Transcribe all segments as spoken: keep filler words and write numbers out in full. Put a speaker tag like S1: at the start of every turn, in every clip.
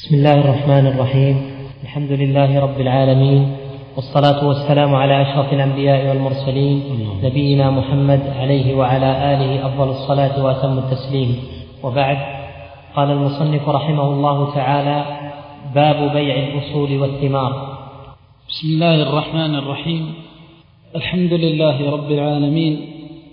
S1: بسم الله الرحمن الرحيم. الحمد لله رب العالمين، والصلاة والسلام على أشرف الأنبياء والمرسلين نبينا محمد عليه وعلى آله أفضل الصلاة وأتم التسليم، وبعد. قال المصنف رحمه الله تعالى: باب بيع الأصول والثمار.
S2: بسم الله الرحمن الرحيم. الحمد لله رب العالمين،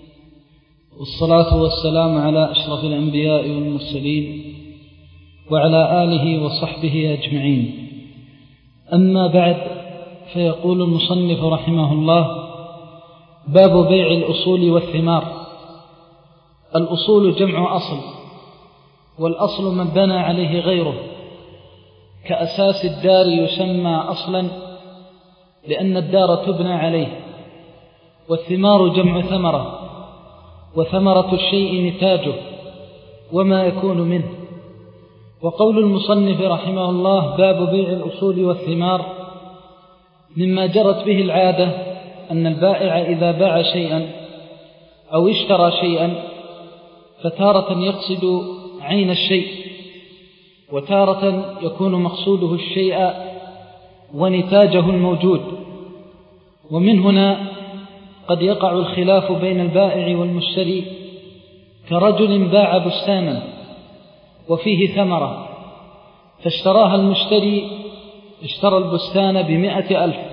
S2: والصلاة والسلام على أشرف الأنبياء والمرسلين وعلى آله وصحبه أجمعين. أما بعد، فيقول المصنف رحمه الله: باب بيع الأصول والثمار. الأصول جمع أصل، والأصل من بنى عليه غيره، كأساس الدار يسمى أصلا لأن الدار تبنى عليه. والثمار جمع ثمرة، وثمرة الشيء نتاجه وما يكون منه. وقول المصنف رحمه الله: باب بيع الأصول والثمار، مما جرت به العادة أن البائع إذا باع شيئا أو اشترى شيئا فتارة يقصد عين الشيء، وتارة يكون مقصوده الشيء ونتاجه الموجود. ومن هنا قد يقع الخلاف بين البائع والمشتري، كرجل باع بستانا وفيه ثمرة فاشتراها المشتري، اشترى البستان بمئة ألف،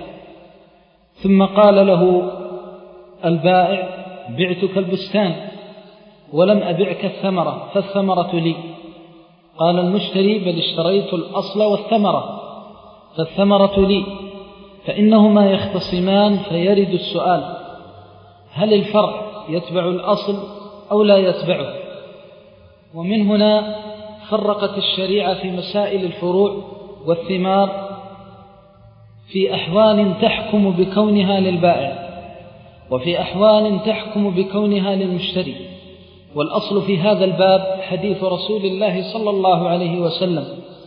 S2: ثم قال له البائع: بعتك البستان ولم أبعك الثمرة، فالثمرة لي. قال المشتري: بل اشتريت الأصل والثمرة، فالثمرة لي. فإنهما يختصمان، فيرد السؤال: هل الفرع يتبع الأصل أو لا يتبعه؟ ومن هنا فرقت الشريعة في مسائل الفروع والثمار في أحوال تحكم بكونها للبائع، وفي أحوال تحكم بكونها للمشتري. والأصل في هذا الباب حديث رسول الله صلى الله عليه وسلم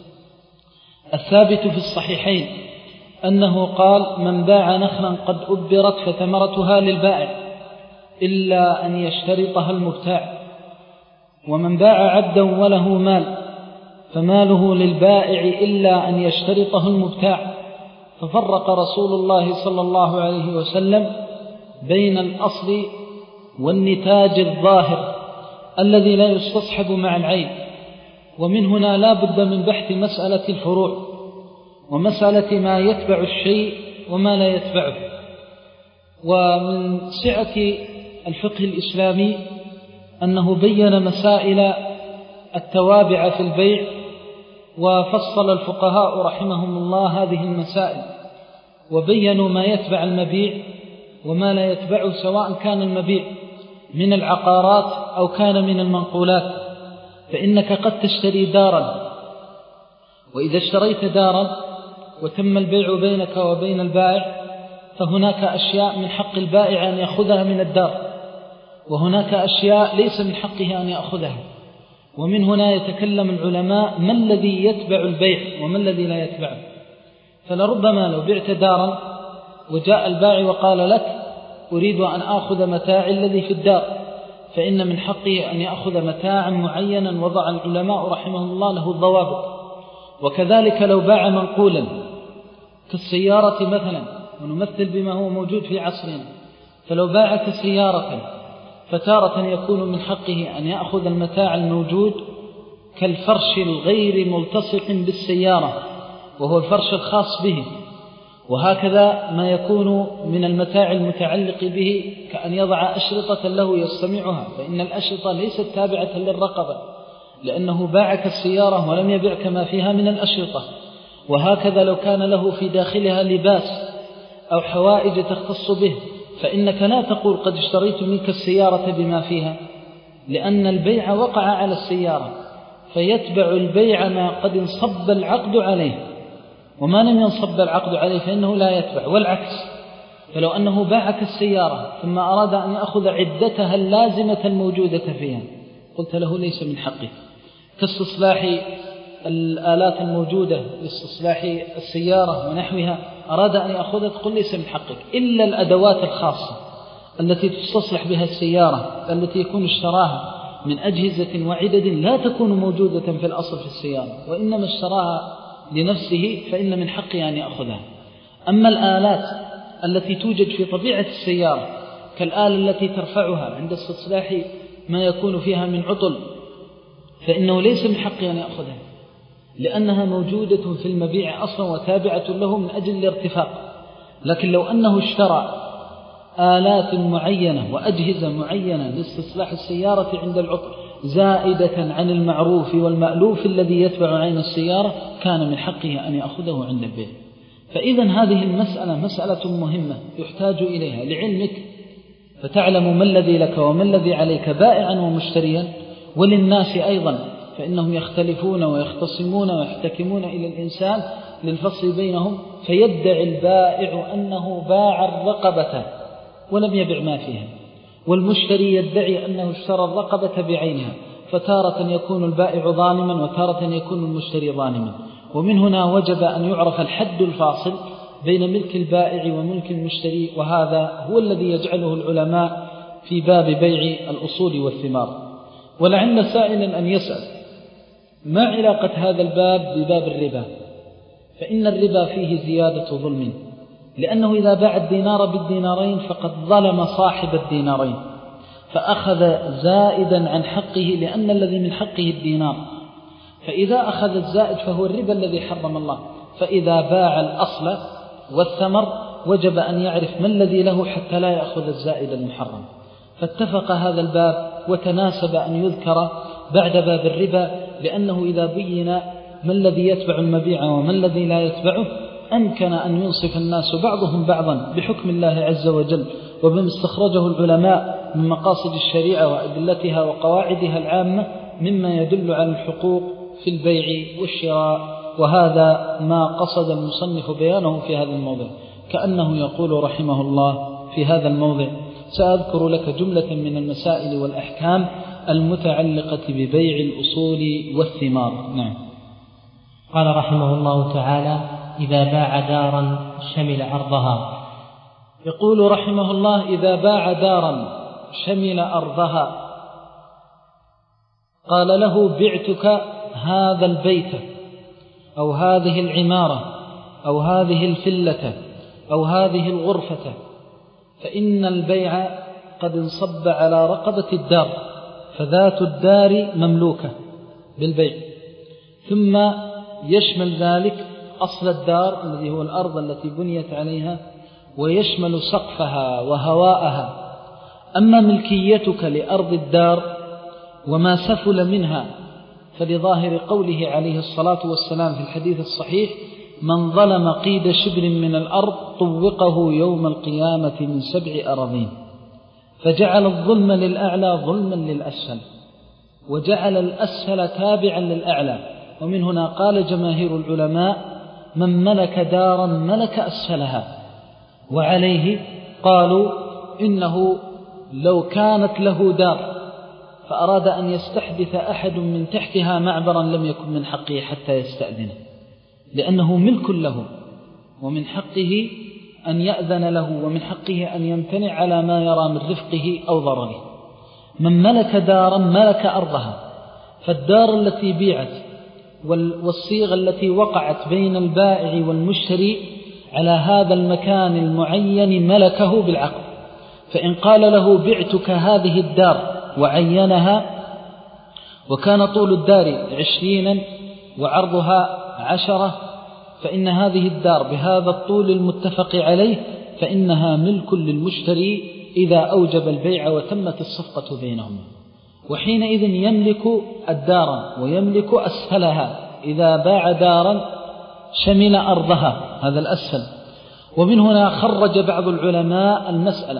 S2: الثابت في الصحيحين، أنه قال: من باع نخلا قد أبرت فثمرتها للبائع إلا أن يشترطها المبتاع، ومن باع عبدا وله مال فماله للبائع إلا أن يشترطه المبتاع. ففرق رسول الله صلى الله عليه وسلم بين الأصل والنتاج الظاهر الذي لا يستصحب مع العين. ومن هنا لا بد من بحث مسألة الفروع، ومسألة ما يتبع الشيء وما لا يتبعه. ومن سعة الفقه الإسلامي أنه بين مسائل التوابع في البيع، وفصل الفقهاء رحمهم الله هذه المسائل، وبينوا ما يتبع المبيع وما لا يتبعه، سواء كان المبيع من العقارات أو كان من المنقولات. فإنك قد تشتري دارا، وإذا اشتريت دارا وتم البيع بينك وبين البائع، فهناك أشياء من حق البائع أن يأخذها من الدار، وهناك أشياء ليس من حقه أن يأخذها. ومن هنا يتكلم العلماء: ما الذي يتبع البيع وما الذي لا يتبعه؟ فلربما لو بعت دارا وجاء البائع وقال لك: أريد أن أخذ متاعي الذي في الدار، فإن من حقه أن يأخذ متاعا معينا وضع العلماء رحمهم الله له الضوابط. وكذلك لو باع منقولا كالسيارة مثلا، ونمثل بما هو موجود في عصرنا، فلو باع كسيارة فتارة يكون من حقه أن يأخذ المتاع الموجود كالفرش الغير ملتصق بالسيارة، وهو الفرش الخاص به. وهكذا ما يكون من المتاع المتعلق به، كأن يضع أشرطة له يستمعها، فإن الأشرطة ليست تابعة للرقبة، لأنه باعك السيارة ولم يبيعك ما فيها من الأشرطة. وهكذا لو كان له في داخلها لباس أو حوائج تختص به، فإنك لا تقول: قد اشتريت منك السيارة بما فيها، لأن البيع وقع على السيارة، فيتبع البيع ما قد انصب العقد عليه، وما لم ينصب العقد عليه فإنه لا يتبع. والعكس، فلو أنه باعك السيارة ثم أراد أن يأخذ عدتها اللازمة الموجودة فيها، قلت له: ليس من حقه. كاستصلاح الآلات الموجودة لاستصلاح السيارة ونحوها، أراد أن يأخذها، تقول: ليس من حقك، إلا الأدوات الخاصة التي تستصلح بها السيارة، التي يكون اشتراها من أجهزة وعدد لا تكون موجودة في الأصل في السيارة، وإنما اشتراها لنفسه فإن من حقه أن يأخذها. أما الآلات التي توجد في طبيعة السيارة كالآلة التي ترفعها عند استصلاح ما يكون فيها من عطل فإنه ليس من حقه أن يأخذها، لأنها موجودة في المبيع أصلا وتابعة له من أجل الارتفاق. لكن لو أنه اشترى آلات معينة وأجهزة معينة لاستصلاح السيارة عند العطل زائدة عن المعروف والمألوف الذي يتبع عين السيارة كان من حقه أن يأخذه عند البيع. فإذا هذه المسألة مسألة مهمة يحتاج إليها لعلمك، فتعلم ما الذي لك وما الذي عليك بائعا ومشتريا، وللناس أيضا فإنهم يختلفون ويختصمون ويحتكمون إلى الإنسان للفصل بينهم، فيدعي البائع أنه باع الرقبة ولم يبع ما فيها، والمشتري يدعي أنه اشترى الرقبة بعينها، فتارة يكون البائع ظالما وتارة يكون المشتري ظالما. ومن هنا وجب أن يعرف الحد الفاصل بين ملك البائع وملك المشتري، وهذا هو الذي يجعله العلماء في باب بيع الأصول والثمار. ولعل سائلا أن يسأل ما علاقة هذا الباب بباب الربا؟ فإن الربا فيه زيادة ظلم، لأنه إذا باع الدينار بالدينارين فقد ظلم صاحب الدينارين فأخذ زائدا عن حقه، لأن الذي من حقه الدينار، فإذا أخذ الزائد فهو الربا الذي حرم الله. فإذا باع الأصل والثمر وجب أن يعرف ما الذي له حتى لا يأخذ الزائد المحرم. فاتفق هذا الباب وتناسب أن يذكر بعد باب الربا، لأنه إذا بين ما الذي يتبع المبيع وما الذي لا يتبعه أمكن أن ينصف الناس بعضهم بعضا بحكم الله عز وجل وبما استخرجه العلماء من مقاصد الشريعة وأدلتها وقواعدها العامة مما يدل على الحقوق في البيع والشراء. وهذا ما قصد المصنف بيانه في هذا الموضع، كأنه يقول رحمه الله في هذا الموضع: سأذكر لك جملة من المسائل والأحكام المتعلقة ببيع الأصول والثمار. نعم.
S1: قال رحمه الله تعالى: إذا باع دارا شمل أرضها.
S2: يقول رحمه الله: إذا باع دارا شمل أرضها، قال له: بعتك هذا البيت أو هذه العمارة أو هذه الفلة أو هذه الغرفة، فإن البيع قد انصب على رقبة الدار، فذات الدار مملوكة بالبيع، ثم يشمل ذلك أصل الدار الذي هو الأرض التي بنيت عليها، ويشمل سقفها وهواءها. أما ملكيتك لأرض الدار وما سفل منها فلظاهر قوله عليه الصلاة والسلام في الحديث الصحيح: من ظلم قيد شبر من الأرض طوقه يوم القيامة من سبع أراضين، فجعل الظلم للأعلى ظلما للأسفل، وجعل الأسفل تابعا للأعلى. ومن هنا قال جماهير العلماء: من ملك دارا ملك أسفلها. وعليه قالوا إنه لو كانت له دار فأراد أن يستحدث أحد من تحتها معبرا لم يكن من حقه حتى يستأذنه، لأنه ملك له، ومن حقه أن يأذن له، ومن حقه أن يمتنع على ما يرى من رفقه أو ضرره. من ملك دارا ملك أرضها، فالدار التي بيعت والصيغة التي وقعت بين البائع والمشتري على هذا المكان المعين ملكه بالعقد. فإن قال له: بعتك هذه الدار وعينها، وكان طول الدار عشرين وعرضها عشرة، فإن هذه الدار بهذا الطول المتفق عليه فإنها ملك للمشتري إذا أوجب البيع وتمت الصفقة بينهم، وحينئذ يملك الدار ويملك أسفلها. إذا باع دارا شمل أرضها، هذا الأسفل. ومن هنا خرج بعض العلماء المسألة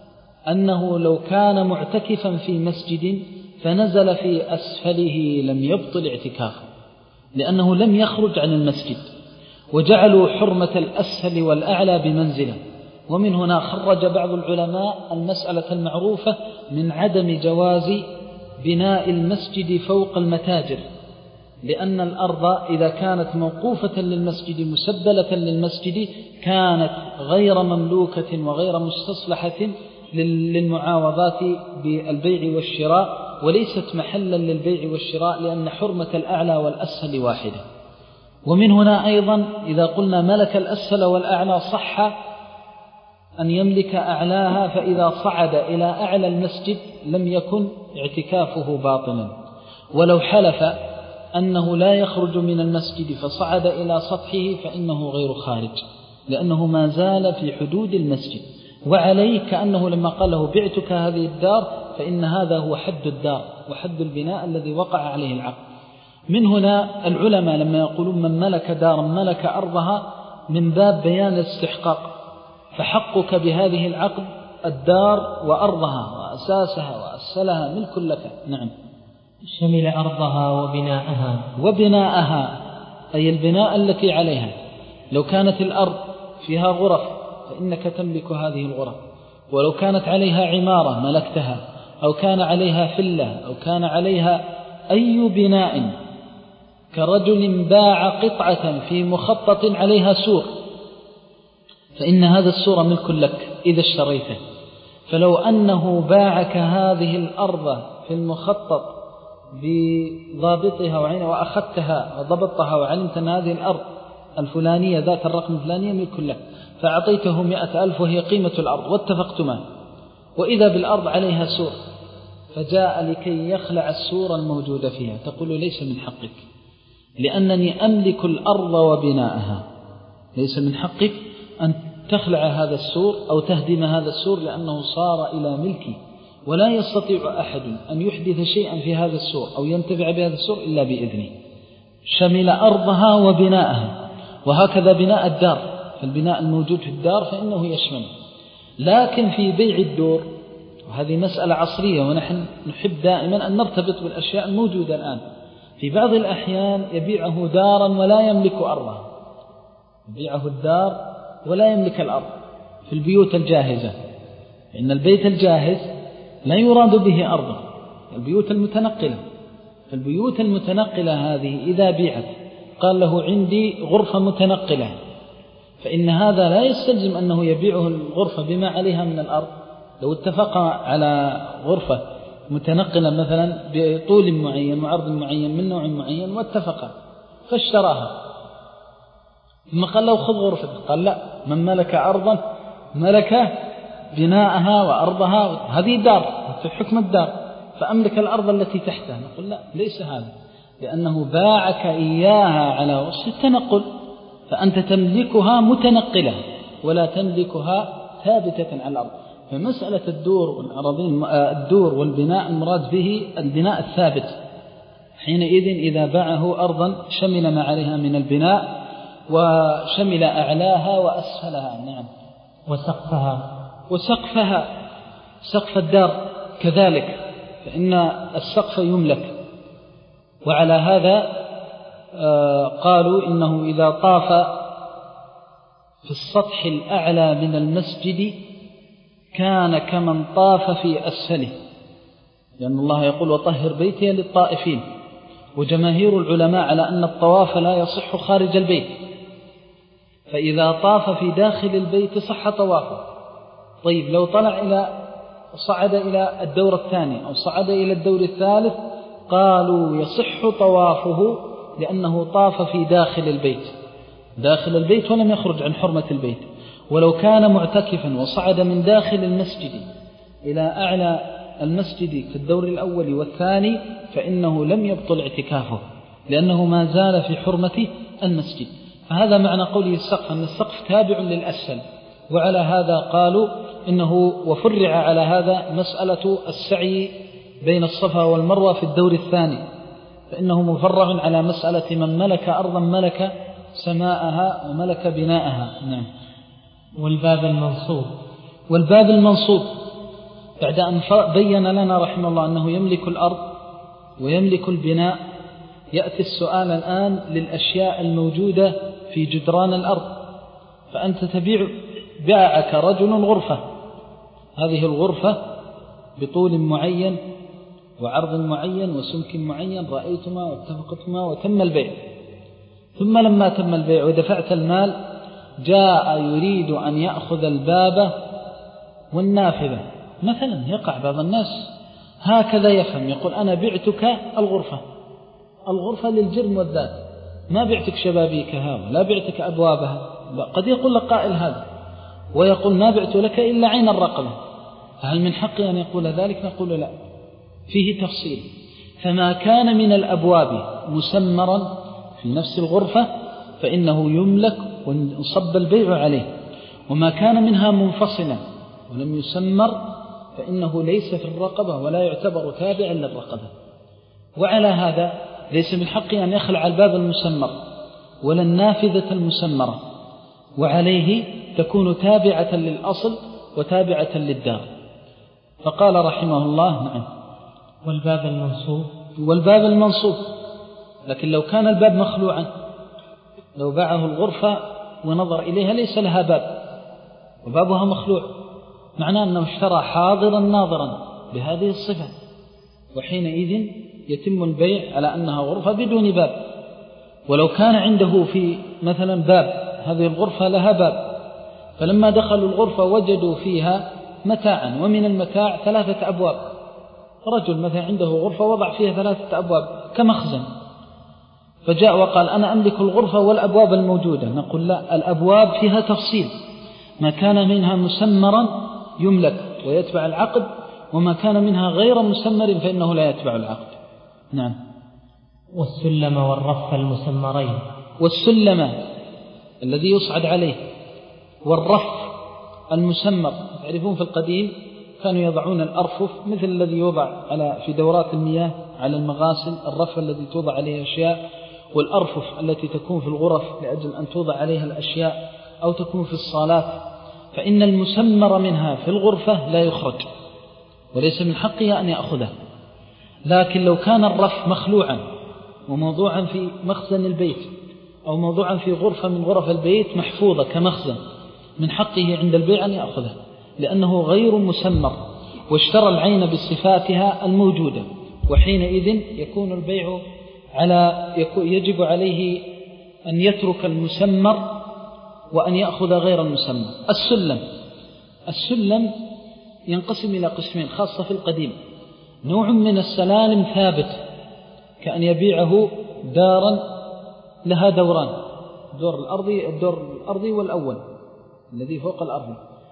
S2: أنه لو كان معتكفا في مسجد فنزل في أسفله لم يبطل اعتكافه، لأنه لم يخرج عن المسجد، وجعلوا حرمة الأسفل والأعلى بمنزله. ومن هنا خرج بعض العلماء المسألة المعروفة من عدم جواز بناء المسجد فوق المتاجر، لأن الأرض إذا كانت موقوفة للمسجد مسبلة للمسجد كانت غير مملوكة وغير مستصلحة للمعاوضات بالبيع والشراء، وليست محلا للبيع والشراء، لأن حرمة الأعلى والأسفل واحدة. ومن هنا أيضا إذا قلنا ملك الأسفل والأعلى صح أن يملك أعلاها، فإذا صعد إلى أعلى المسجد لم يكن اعتكافه باطلا، ولو حلف أنه لا يخرج من المسجد فصعد إلى سطحه فإنه غير خارج، لأنه ما زال في حدود المسجد. وعليه كأنه لما قال له بعتك هذه الدار فإن هذا هو حد الدار وحد البناء الذي وقع عليه العقد. من هنا العلماء لما يقولون من ملك دارا ملك أرضها من باب بيان الاستحقاق، فحقك بهذه العقد الدار وأرضها وأساسها وأسفلها ملك لك. نعم.
S1: شمل أرضها وبناءها.
S2: وبناءها أي البناء التي عليها، لو كانت الأرض فيها غرف فإنك تملك هذه الغرف، ولو كانت عليها عمارة ملكتها، أو كان عليها فلة، أو كان عليها أي بناء، كرجل باع قطعة في مخطط عليها سور فإن هذا السور ملك لك إذا اشتريته. فلو أنه باعك هذه الأرض في المخطط بضابطها وعينها وأخذتها وضبطها وعلمت أن هذه الأرض الفلانية ذات الرقم الفلانية ملك لك، فأعطيته مئة ألف وهي قيمة الأرض واتفقتما، وإذا بالأرض عليها سور فجاء لكي يخلع السور الموجودة فيها، تقول ليس من حقك لأنني أملك الأرض وبناءها، ليس من حقك أن تخلع هذا السور أو تهدم هذا السور لأنه صار إلى ملكي، ولا يستطيع أحد أن يحدث شيئا في هذا السور أو ينتفع بهذا السور إلا بإذني. شمل أرضها وبناءها، وهكذا بناء الدار، فالبناء الموجود في الدار فإنه يشمل. لكن في بيع الدور، وهذه مسألة عصرية ونحن نحب دائما أن نرتبط بالأشياء الموجودة الآن، في بعض الأحيان يبيعه دارا ولا يملك أرضها، يبيعه الدار ولا يملك الأرض في البيوت الجاهزة، إن البيت الجاهز لا يراد به أرضه، البيوت المتنقلة. فالبيوت المتنقلة هذه إذا بيعت قال له عندي غرفة متنقلة، فإن هذا لا يستلزم أنه يبيعه الغرفة بما عليها من الأرض. لو اتفق على غرفة متنقلة مثلا بطول معين وعرض معين من نوع معين واتفق فاشتراها، ثم قال له خذ غرفة، قال لا، من ملك أرضا ملك بناءها وأرضها، هذه دار في حكم الدار، فأملك الأرض التي تحتها. نقول لا، ليس هذا، لأنه باعك إياها على وصف التنقل، فأنت تملكها متنقلة ولا تملكها ثابتة على الأرض. فمسألة الدور والأراضين الدور والبناء المراد به البناء الثابت، حينئذ إذا باعه أرضا شمل ما عليها من البناء وشمل أعلاها وأسفلها. نعم.
S1: وسقفها.
S2: وسقفها، سقف الدار كذلك، فإن السقف يملك. وعلى هذا قالوا إنه إذا طاف في السطح الأعلى من المسجد كان كمن طاف في أسفله، لأن الله يقول وطهر بيتي للطائفين، وجماهير العلماء على أن الطواف لا يصح خارج البيت، فإذا طاف في داخل البيت صح طوافه. طيب لو طلع إلى صعد إلى الدور الثاني أو صعد إلى الدور الثالث قالوا يصح طوافه لأنه طاف في داخل البيت داخل البيت ولم يخرج عن حرمة البيت. ولو كان معتكفا وصعد من داخل المسجد إلى أعلى المسجد في الدور الأول والثاني فإنه لم يبطل اعتكافه لأنه ما زال في حرمة المسجد. فهذا معنى قوله السقف، أن السقف تابع للأسفل. وعلى هذا قالوا إنه وفرع على هذا مسألة السعي بين الصفا والمروة في الدور الثاني، فإنه مفرع على مسألة من ملك أرضا ملك سماءها وملك بناءها. نعم.
S1: والباب المنصوب.
S2: والباب المنصوب بعد أن بين لنا رحمه الله أنه يملك الأرض ويملك البناء، يأتي السؤال الآن للأشياء الموجودة في جدران الأرض. فأنت تبيع، باعك رجل غرفة، هذه الغرفة بطول معين وعرض معين وسمك معين، رأيتما واتفقتما وتم البيع. ثم لما تم البيع ودفعت المال جاء يريد أن يأخذ الباب والنافذة مثلا. يقع بعض الناس هكذا يفهم، يقول أنا بعتك الغرفة الغرفة للجرم والذات، ما بعتك شبابيكها ولا بعتك أبوابها. قد يقول لك قائل هذا ويقول ما بعت لك إلا عين الرقبة، هل من حقي أن يقول ذلك؟ نقول لا، فيه تفصيل. فما كان من الأبواب مسمرا في نفس الغرفة فإنه يملك وانصب البيع عليه، وما كان منها منفصلا ولم يسمر فإنه ليس في الرقبة ولا يعتبر تابعا للرقبة. وعلى هذا ليس من حقه أن يخلع الباب المسمر ولا النافذة المسمرة، وعليه تكون تابعة للأصل وتابعة للدار. فقال رحمه الله نعم.
S1: والباب المنصوب
S2: والباب المنصوب، لكن لو كان الباب مخلوعا، لو باعه الغرفة ونظر إليها ليس لها باب وبابها مخلوع، معناه أنه اشترى حاضرا ناظرا بهذه الصفة، وحينئذ يتم البيع على أنها غرفة بدون باب. ولو كان عنده في مثلا باب، هذه الغرفة لها باب، فلما دخلوا الغرفة وجدوا فيها متاعا، ومن المتاع ثلاثة أبواب، رجل مثلا عنده غرفة وضع فيها ثلاثة أبواب كمخزن، فجاء وقال أنا أملك الغرفة والأبواب الموجودة، نقول لا، الأبواب فيها تفصيل، ما كان منها مسمرا يملك ويتبع العقد، وما كان منها غير مسمر فإنه لا يتبع العقد. نعم.
S1: والسلم والرف المسمرين،
S2: والسلم الذي يصعد عليه والرف المسمر. تعرفون في القديم كانوا يضعون الأرفف مثل الذي يوضع على في دورات المياه على المغاسل، الرف الذي توضع عليه أشياء، والأرفف التي تكون في الغرف لأجل أن توضع عليها الأشياء، أو تكون في الصالات. فإن المسمر منها في الغرفة لا يخرج وليس من حقها أن يأخذه. لكن لو كان الرف مخلوعا وموضوعا في مخزن البيت أو موضوعا في غرفة من غرف البيت محفوظة كمخزن، من حقه عند البيع أن يأخذه، لأنه غير مسمر واشترى العين بصفاتها الموجودة، وحينئذ يكون البيع على يجب عليه أن يترك المسمر وأن يأخذ غير المسمر. السلم السلم ينقسم إلى قسمين خاصة في القديم. نوع من السلالم ثابت، كأن يبيعه دارا لها دوران، الدور الأرضي الدور الأرضي والأول الذي فوق الأرض.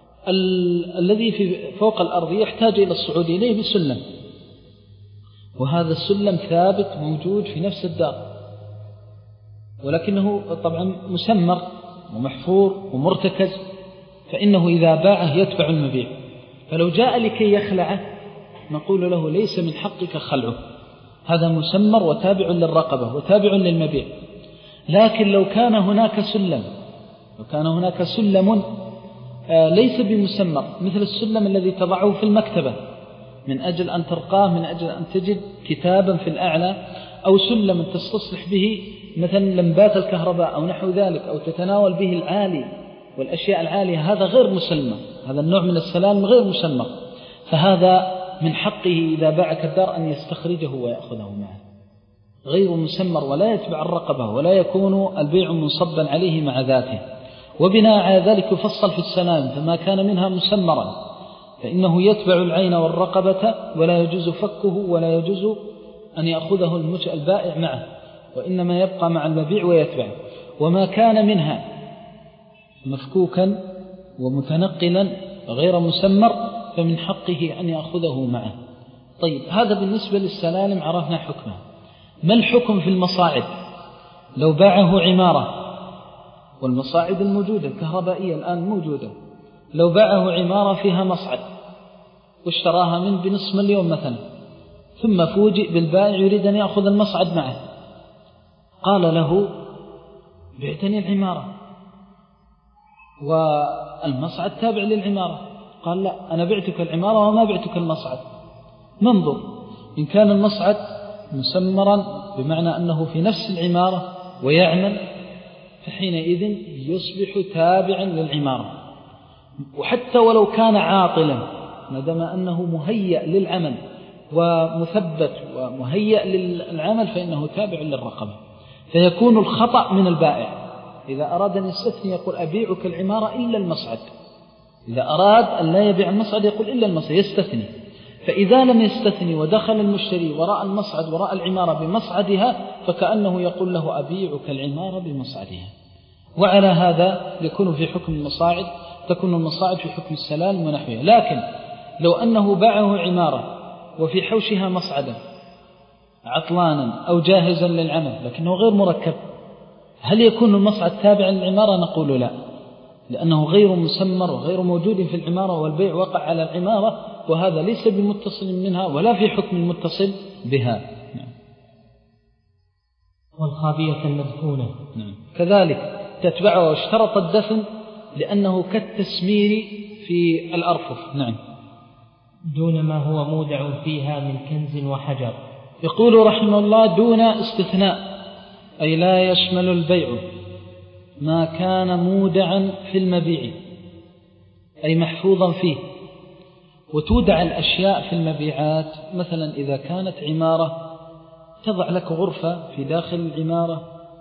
S2: ال... الذي في فوق الأرض يحتاج إلى الصعود إليه بسلم، وهذا السلم ثابت موجود في نفس الدار، ولكنه طبعا مسمر ومحفور ومرتكز، فإنه إذا باعه يتبع المبيع. فلو جاء لكي يخلعه نقول له ليس من حقك خلعه، هذا مسمر وتابع للرقبة وتابع للمبيع. لكن لو كان هناك سلم لو كان هناك سلم ليس بمسمر، مثل السلم الذي تضعه في المكتبة من أجل أن ترقاه، من أجل أن تجد كتابا في الأعلى، أو سلم تستصلح به مثلا لمبات الكهرباء أو نحو ذلك، أو تتناول به العالي والأشياء العالية، هذا غير مسمر، هذا النوع من السلام غير مسمر، فهذا من حقه إذا باعك الدار أن يستخرجه ويأخذه معه، غير مسمر ولا يتبع الرقبة ولا يكون البيع منصبا عليه مع ذاته. وبناء على ذلك يفصل في السلام، فما كان منها مسمرا فإنه يتبع العين والرقبة ولا يجوز فكه ولا يجوز أن يأخذه البائع معه، وإنما يبقى مع المبيع ويتبع. وما كان منها مفكوكا ومتنقلا غير مسمر فمن حقه أن يأخذه معه. طيب، هذا بالنسبة للسلالم عرفنا حكمه. ما الحكم في المصاعد؟ لو باعه عمارة، والمصاعد الموجودة الكهربائية الآن موجودة، لو باعه عمارة فيها مصعد واشتراها من بنصف مليون مثلا، ثم فوجئ بالبائع يريد أن يأخذ المصعد معه، قال له بعتني العمارة والمصعد تابع للعمارة، قال لا، أنا بعتك العمارة وما بعتك المصعد. ننظر إن كان المصعد مسمرا بمعنى أنه في نفس العمارة ويعمل، فحينئذ يصبح تابعا للعمارة. وحتى ولو كان عاطلا ما دام أنه مهيأ للعمل ومثبت ومهيأ للعمل فإنه تابع للرقبة. فيكون الخطأ من البائع إذا أراد أن يستثني يقول أبيعك العمارة إلا المصعد، إذا أراد أن لا يبيع المصعد يقول إلا المصعد، يستثني. فإذا لم يستثني ودخل المشتري وراء المصعد وراء العمارة بمصعدها فكأنه يقول له أبيعك العمارة بمصعدها. وعلى هذا يكون في حكم المصاعد، تكون المصاعد في حكم السلال ونحوها. لكن لو أنه باعه عمارة وفي حوشها مصعدا عطلانا أو جاهزا للعمل لكنه غير مركب، هل يكون المصعد تابعا للعمارة؟ نقول لا، لأنه غير مسمر وغير موجود في العمارة والبيع وقع على العمارة، وهذا ليس بمتصل منها ولا في حكم المتصل بها. نعم.
S1: والخابية المدفونة
S2: نعم. كذلك تتبعه واشترط الدفن لأنه كالتسمير في الأرفف. نعم.
S1: دون ما هو مودع فيها من كنز وحجر.
S2: يقول رحمه الله دون استثناء، أي لا يشمل البيع ما كان مودعا في المبيع أي محفوظا فيه. وتودع الأشياء في المبيعات، مثلا إذا كانت عمارة تضع لك غرفة في داخل العمارة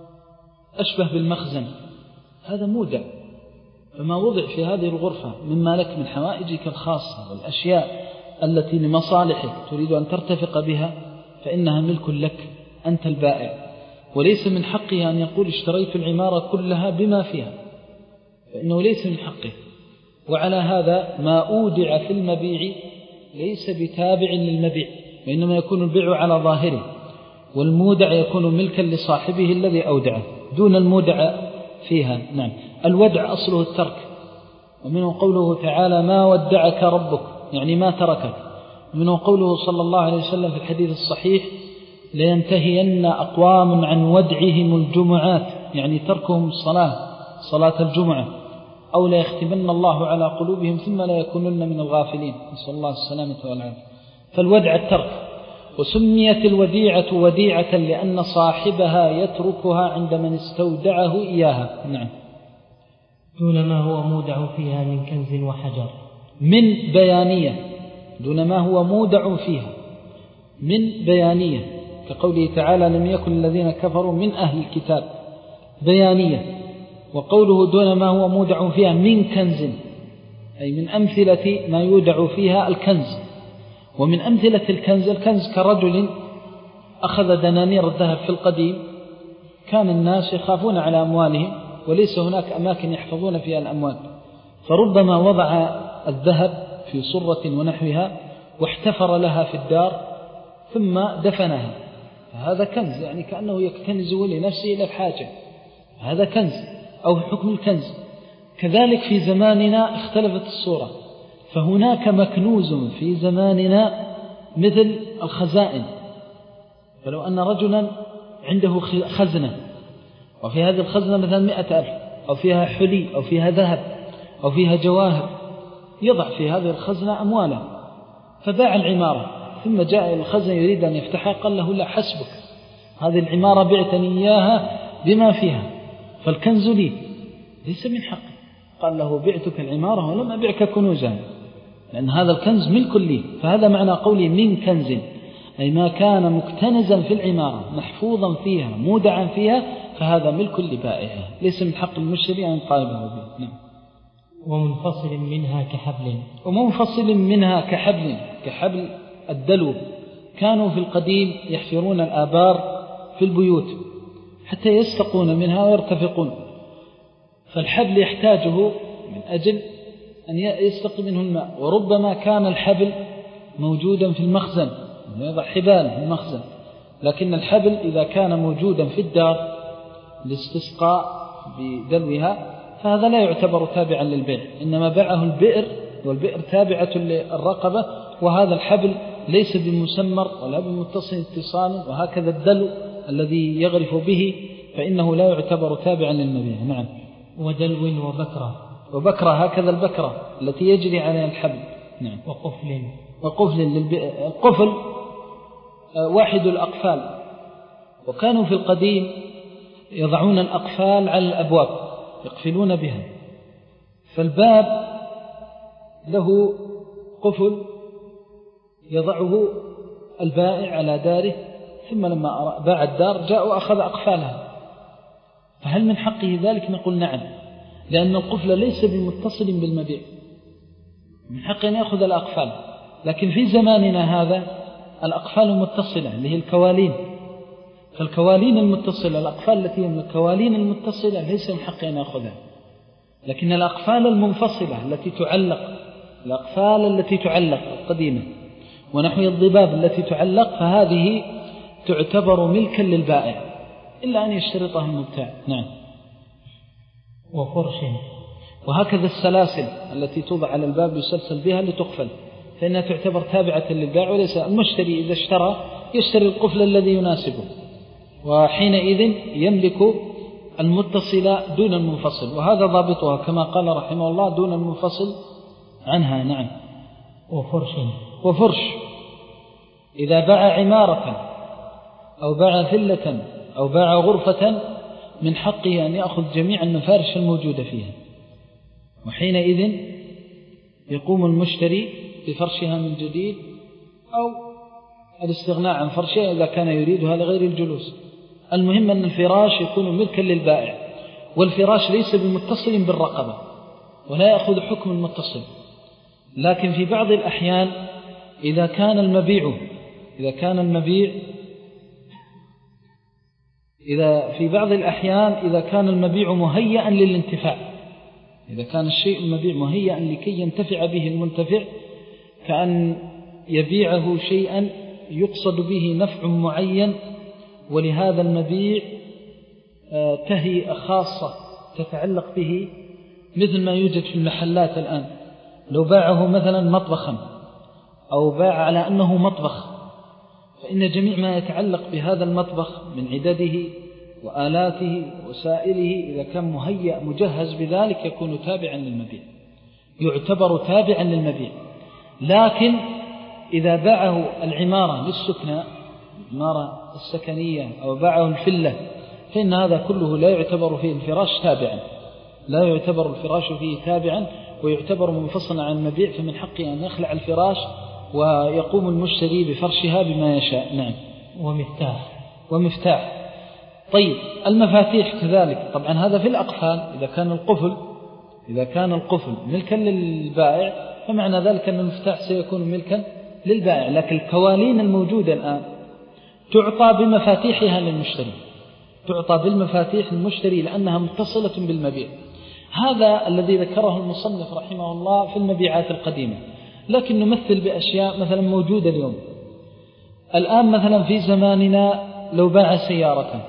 S2: أشبه بالمخزن، هذا مودع، فما وضع في هذه الغرفة مما لك من حوائجك الخاصة والأشياء التي لمصالحك تريد أن ترتفق بها فإنها ملك لك أنت البائع، وليس من حقه أن يقول اشتريت العمارة كلها بما فيها، فإنه ليس من حقه. وعلى هذا ما أودع في المبيع ليس بتابع للمبيع، وإنما يكون البيع على ظاهره، والمودع يكون ملكا لصاحبه الذي أودعه دون المودع فيها. نعم. الودع أصله الترك، ومنه قوله تعالى ما ودعك ربك، يعني ما تركك. ومنه قوله صلى الله عليه وسلم في الحديث الصحيح لينتهين أقوام عن ودعهم الجمعات، يعني تركهم الصلاة صلاة الجمعة، أو لا يختمن الله على قلوبهم ثم لا يكونن من الغافلين، نسأل الله السلامة والعافية. فالودع الترك. وسميت الوديعة وديعة لأن صاحبها يتركها عند من استودعه إياها. نعم.
S1: دون ما هو مودع فيها من كنز وحجر.
S2: من بيانية، دون ما هو مودع فيها من بيانية، كقوله تعالى لم يكن الذين كفروا من أهل الكتاب، بيانية. وقوله دون ما هو مودع فيها من كنز، أي من أمثلة ما يودع فيها الكنز. ومن أمثلة الكنز الكنز كرجل أخذ دنانير الذهب في القديم، كان الناس يخافون على أموالهم وليس هناك أماكن يحفظون فيها الأموال، فربما وضع الذهب في صرة ونحوها واحتفر لها في الدار ثم دفنها، فهذا كنز، يعني كأنه يكتنزه لنفسه إلى الحاجة، هذا كنز أو حكم الكنز. كذلك في زماننا اختلفت الصورة، فهناك مكنوز في زماننا مثل الخزائن، فلو أن رجلا عنده خزنة وفي هذه الخزنة مثلا مئة ألف أو فيها حلي أو فيها ذهب أو فيها جواهر، يضع في هذه الخزنة أموالا، فباع العمارة ثم جاء إلى الخزنة يريد أن يفتحها، قال له لا حسبك، هذه العمارة بعتني إياها بما فيها فالكنز لي، ليس من حقي. قال له بعتك العمارة ولم أبيعك كنوزها، لأن هذا الكنز ملك لي. فهذا معنى قولي من كنز، أي ما كان مكتنزا في العمارة محفوظا فيها مودعا فيها فهذا ملك لبائعها، ليس من حق المشتري أن يطالبه به. نعم.
S1: ومنفصل منها كحبل.
S2: ومنفصل منها كحبل، كحبل الدلو. كانوا في القديم يحفرون الآبار في البيوت حتى يستقون منها ويرتفقون، فالحبل يحتاجه من أجل أن يستقي منه الماء، وربما كان الحبل موجودا في المخزن، يضع حبال في المخزن، لكن الحبل إذا كان موجودا في الدار لاستسقاء بدلوها فهذا لا يعتبر تابعا للبيع، إنما باعه البئر، والبئر تابعة للرقبة، وهذا الحبل ليس بمسمر ولا بمتصل اتصال. وهكذا الدلو الذي يغرف به فإنه لا يعتبر تابعا للمبيع. نعم.
S1: ودلو وبكرة.
S2: وبكرة هكذا البكرة التي يجري عليها الحبل. نعم.
S1: وقفل.
S2: وقفل للبئر. القفل واحد الأقفال، وكانوا في القديم يضعون الأقفال على الأبواب يقفلون بها، فالباب له قفل يضعه البائع على داره، ثم لما باع الدار جاء وأخذ أقفالها، فهل من حقه ذلك؟ نقول نعم، لأن القفل ليس بمتصل بالمبيع، من حقه أن يأخذ الأقفال، لكن في زماننا هذا الأقفال المتصلة اللي هي الكوالين، فالكوالين المتصلة الأقفال التي من الكوالين المتصلة ليس من حق أن يأخذها، لكن الأقفال المنفصلة التي تعلق، الأقفال التي تعلق القديمة ونحو الضباب التي تعلق، فهذه تعتبر ملكا للبائع إلا أن يشترطها المبتاع. نعم.
S1: وفرش.
S2: وهكذا السلاسل التي توضع على الباب يسلسل بها لتقفل، فإنها تعتبر تابعة للبائع، وليس المشتري إذا اشترى يشتري القفل الذي يناسبه، وحينئذ يملك المتصل دون المنفصل، وهذا ضابطها كما قال رحمه الله دون المنفصل عنها. نعم.
S1: وفرش.
S2: وفرش إذا باع عمارة أو باع فلة أو باع غرفة من حقه أن يأخذ جميع المفارش الموجودة فيها، وحينئذ يقوم المشتري بفرشها من جديد أو الاستغناء عن فرشها إذا كان يريدها لغير الجلوس. المهم أن الفراش يكون ملكا للبائع، والفراش ليس بمتصل بالرقبة ولا يأخذ حكم المتصل، لكن في بعض الأحيان إذا كان المبيع إذا كان المبيع إذا في بعض الأحيان إذا كان المبيع مهيئا للانتفاع، إذا كان الشيء المبيع مهيئا لكي ينتفع به المنتفع، كأن يبيعه شيئا يقصد به نفع معين، ولهذا المبيع تهيئة خاصة تتعلق به، مثل ما يوجد في المحلات الآن. لو باعه مثلا مطبخا أو باع على أنه مطبخ، فإن جميع ما يتعلق بهذا المطبخ من عدده وآلاته وسائله إذا كان مهيأ مجهز بذلك يكون تابعا للمبيع، يعتبر تابعا للمبيع. لكن إذا باعه العمارة للسكنى، العمارة السكنية، أو باعه الفلة، فإن هذا كله لا يعتبر فيه الفراش تابعا، لا يعتبر الفراش فيه تابعا، ويعتبر منفصلا عن المبيع، فمن حقه أن يخلع الفراش ويقوم المشتري بفرشها بما يشاء. نعم.
S1: ومفتاح.
S2: ومفتاح. طيب المفاتيح كذلك، طبعا هذا في الأقفال. إذا كان القفل إذا كان القفل ملكا للبائع فمعنى ذلك أن المفتاح سيكون ملكا للبائع، لكن الكوالين الموجودة الآن تعطى بمفاتيحها للمشتري، تعطى بالمفاتيح للمشتري لأنها متصلة بالمبيع. هذا الذي ذكره المصنف رحمه الله في المبيعات القديمة. لكن نمثل بأشياء مثلا موجودة اليوم. الآن مثلا في زماننا لو باع سيارة،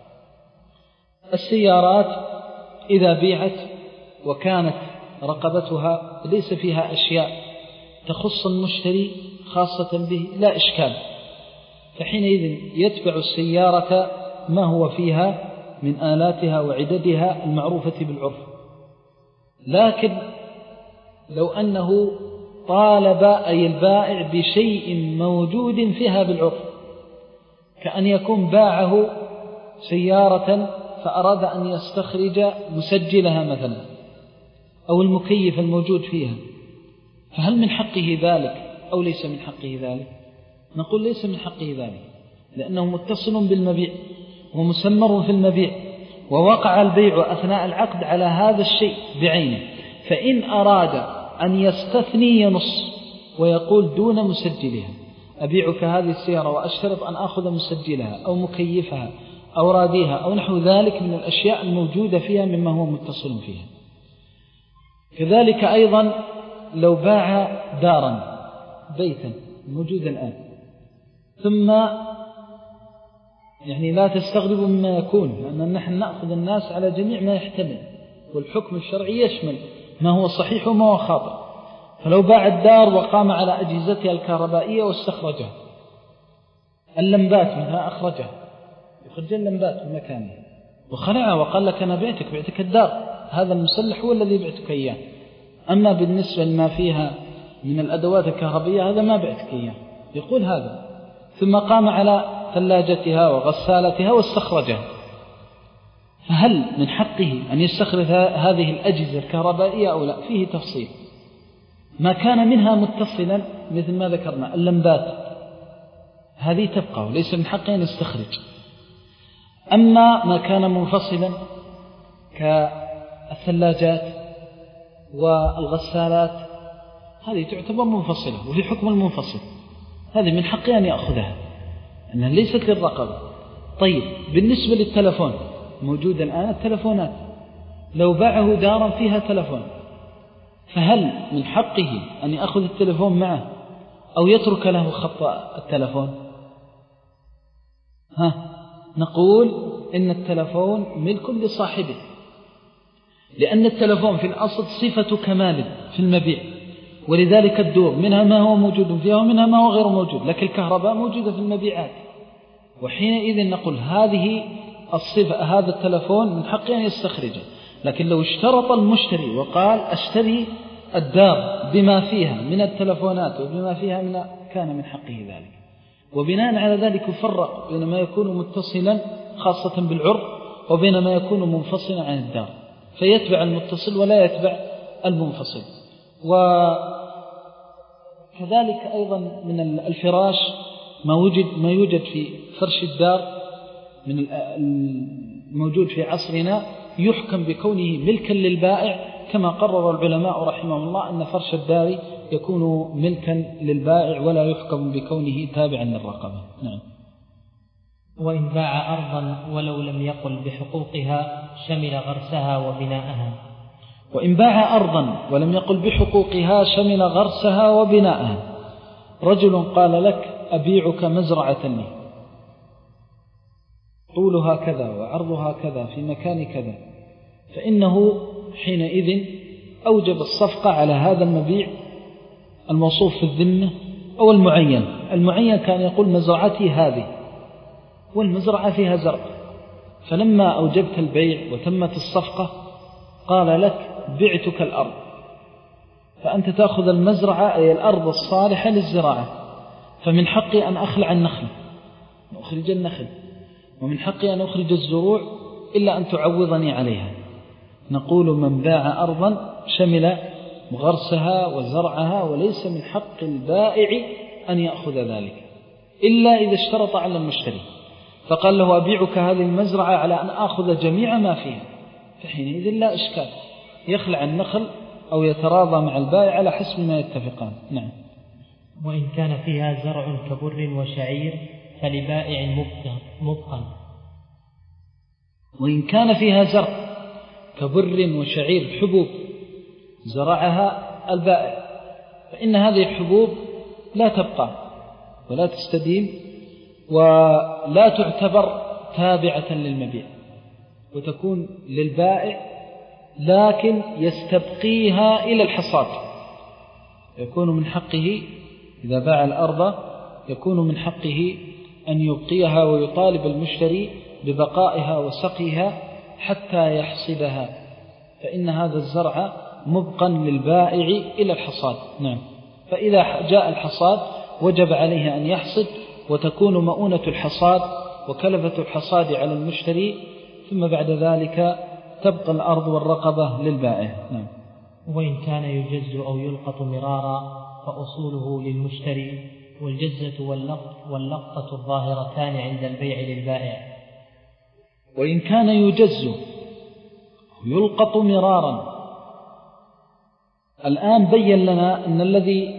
S2: السيارات إذا بيعت وكانت رقبتها ليس فيها أشياء تخص المشتري خاصة به لا إشكال، فحينئذ يتبع السيارة ما هو فيها من آلاتها وعددها المعروفة بالعرف. لكن لو أنه طالب أي البائع بشيء موجود فيها بالعرف، كأن يكون باعه سيارة فأراد أن يستخرج مسجلها مثلا أو المكيف الموجود فيها، فهل من حقه ذلك أو ليس من حقه ذلك؟ نقول ليس من حقه ذلك، لأنه متصل بالمبيع ومسمر في المبيع، ووقع البيع أثناء العقد على هذا الشيء بعينه. فإن أراد أن يستثني نص ويقول دون مسجلها، أبيعك هذه السيارة وأشترط أن أخذ مسجلها أو مكيفها أو راديها أو نحو ذلك من الأشياء الموجودة فيها مما هو متصل فيها. كذلك أيضا لو باع دارا بيتا موجودا الآن، ثم يعني لا تستغربوا مما يكون، لأن نحن نأخذ الناس على جميع ما يحتمل، والحكم الشرعي يشمل ما هو صحيح وما هو خاطئ. فلو باع الدار وقام على أجهزتها الكهربائية واستخرجها، اللمبات مثلا أخرجها، يخرج اللمبات من مكانها وخلعها وقال لك أنا بعتك بعتك الدار، هذا المسلح هو الذي بعتك إياه، أما بالنسبة لما فيها من الأدوات الكهربائية هذا ما بعتك إياه، يقول هذا. ثم قام على ثلاجتها وغسالتها واستخرجها، فهل من حقه أن يستخرج هذه الأجهزة الكهربائية أو لا؟ فيه تفصيل. ما كان منها متصلا مثل ما ذكرنا اللمبات هذه تبقى وليس من حقه أن يستخرج. أما ما كان منفصلا كالثلاجات والغسالات هذه تعتبر منفصلة وفي حكم المنفصل، هذه من حقه أن يأخذها أنها ليست للرقبة. طيب بالنسبة للتلفون، موجود الآن التلفونات، لو باعه دارا فيها تلفون، فهل من حقه أن يأخذ التلفون معه أو يترك له خط التلفون؟ ها نقول إن التلفون ملك لصاحبه، لأن التلفون في الأصل صفة كمال في المبيع، ولذلك الدور منها ما هو موجود فيها ومنها ما هو غير موجود، لكن الكهرباء موجودة في المبيعات، وحينئذ نقول هذه الصفة، هذا التلفون من حقه أن يستخرجه. لكن لو اشترط المشتري وقال أشتري الدار بما فيها من التلفونات وبما فيها من، كان من حقه ذلك. وبناء على ذلك يفرق بين ما يكون متصلا خاصة بالعرض وبين ما يكون منفصلا عن الدار، فيتبع المتصل ولا يتبع المنفصل. وكذلك أيضا من الفراش ما وجد ما يوجد في فرش الدار من الموجود في عصرنا يحكم بكونه ملكا للبائع، كما قرر العلماء رحمهم الله أن فرش الدار يكون ملكا للبائع ولا يحكم بكونه تابعا للرقبة. نعم.
S1: وإن باع أرضا ولو لم يقل بحقوقها شمل غرسها وبناءها.
S2: وإن باع أرضا ولم يقل بحقوقها شمل غرسها وبناءها. رجل قال لك أبيعك مزرعة لي طولها كذا وعرضها كذا في مكان كذا، فإنه حينئذ أوجب الصفقة على هذا المبيع الموصوف في الذمة أو المعين. المعين كان يقول مزرعتي هذه، والمزرعة فيها زرع، فلما أوجبت البيع وتمت الصفقة قال لك بعتك الأرض، فأنت تأخذ المزرعة أي الأرض الصالحة للزراعة، فمن حقي أن أخلع النخل وأخرج النخل، ومن حقي أن أخرج الزروع إلا أن تعوضني عليها. نقول من باع أرضا شمل غرسها وزرعها، وليس من حق البائع أن يأخذ ذلك إلا إذا اشترط على المشتري، فقال له أبيعك هذه المزرعة على أن أخذ جميع ما فيها، فحينئذ لا إشكال، يخلع النخل أو يتراضى مع البائع على حسب ما يتفقان. نعم.
S1: وإن كان فيها زرع كبر وشعير فلبائع مبقا.
S2: وإن كان فيها زرع كبر وشعير حبوب زرعها البائع، فإن هذه الحبوب لا تبقى ولا تستديم ولا تعتبر تابعة للمبيع، وتكون للبائع، لكن يستبقيها إلى الحصاد. يكون من حقه إذا باع الأرض يكون من حقه أن يبقيها ويطالب المشتري ببقائها وسقيها حتى يحصدها، فإن هذا الزرع مبقا للبائع إلى الحصاد. نعم. فإذا جاء الحصاد وجب عليه أن يحصد، وتكون مؤونة الحصاد وكلفة الحصاد على المشتري، ثم بعد ذلك تبقى الأرض والرقبة للبائع. نعم.
S1: وإن كان يجز أو يلقط مرارا فأصوله للمشتري، والجزة واللقطة الظاهرتان عند البيع للبائع.
S2: وإن كان يجز ويلقط مرارا، الآن بين لنا أن الذي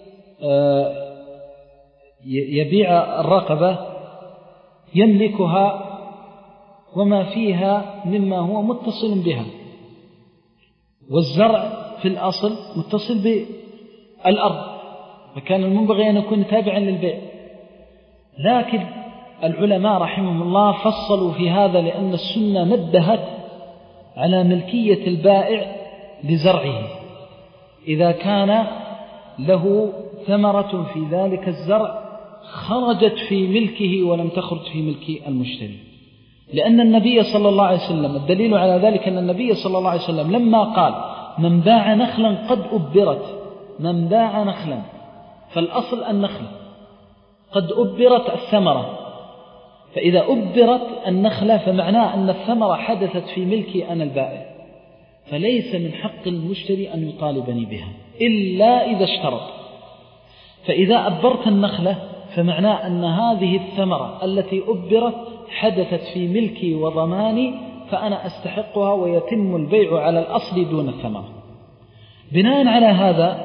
S2: يبيع الرقبة يملكها وما فيها مما هو متصل بها، والزرع في الأصل متصل بالأرض، فكان المنبغي أن يكون تابعا للبيع. لكن العلماء رحمهم الله فصلوا في هذا، لأن السنة نبهت على ملكية البائع لزرعه إذا كان له ثمرة في ذلك الزرع خرجت في ملكه ولم تخرج في ملك المشتري، لأن النبي صلى الله عليه وسلم، الدليل على ذلك أن النبي صلى الله عليه وسلم لما قال من باع نخلا قد أبرت، من باع نخلا، فالأصل النخل قد أبرت الثمرة، فإذا أبرت النخلة فمعناه أن الثمرة حدثت في ملكي أنا البائع، فليس من حق المشتري أن يطالبني بها إلا إذا اشترط. فإذا أبرت النخلة فمعناه أن هذه الثمرة التي أبرت حدثت في ملكي وضماني، فأنا أستحقها ويتم البيع على الأصل دون الثمرة. بناء على هذا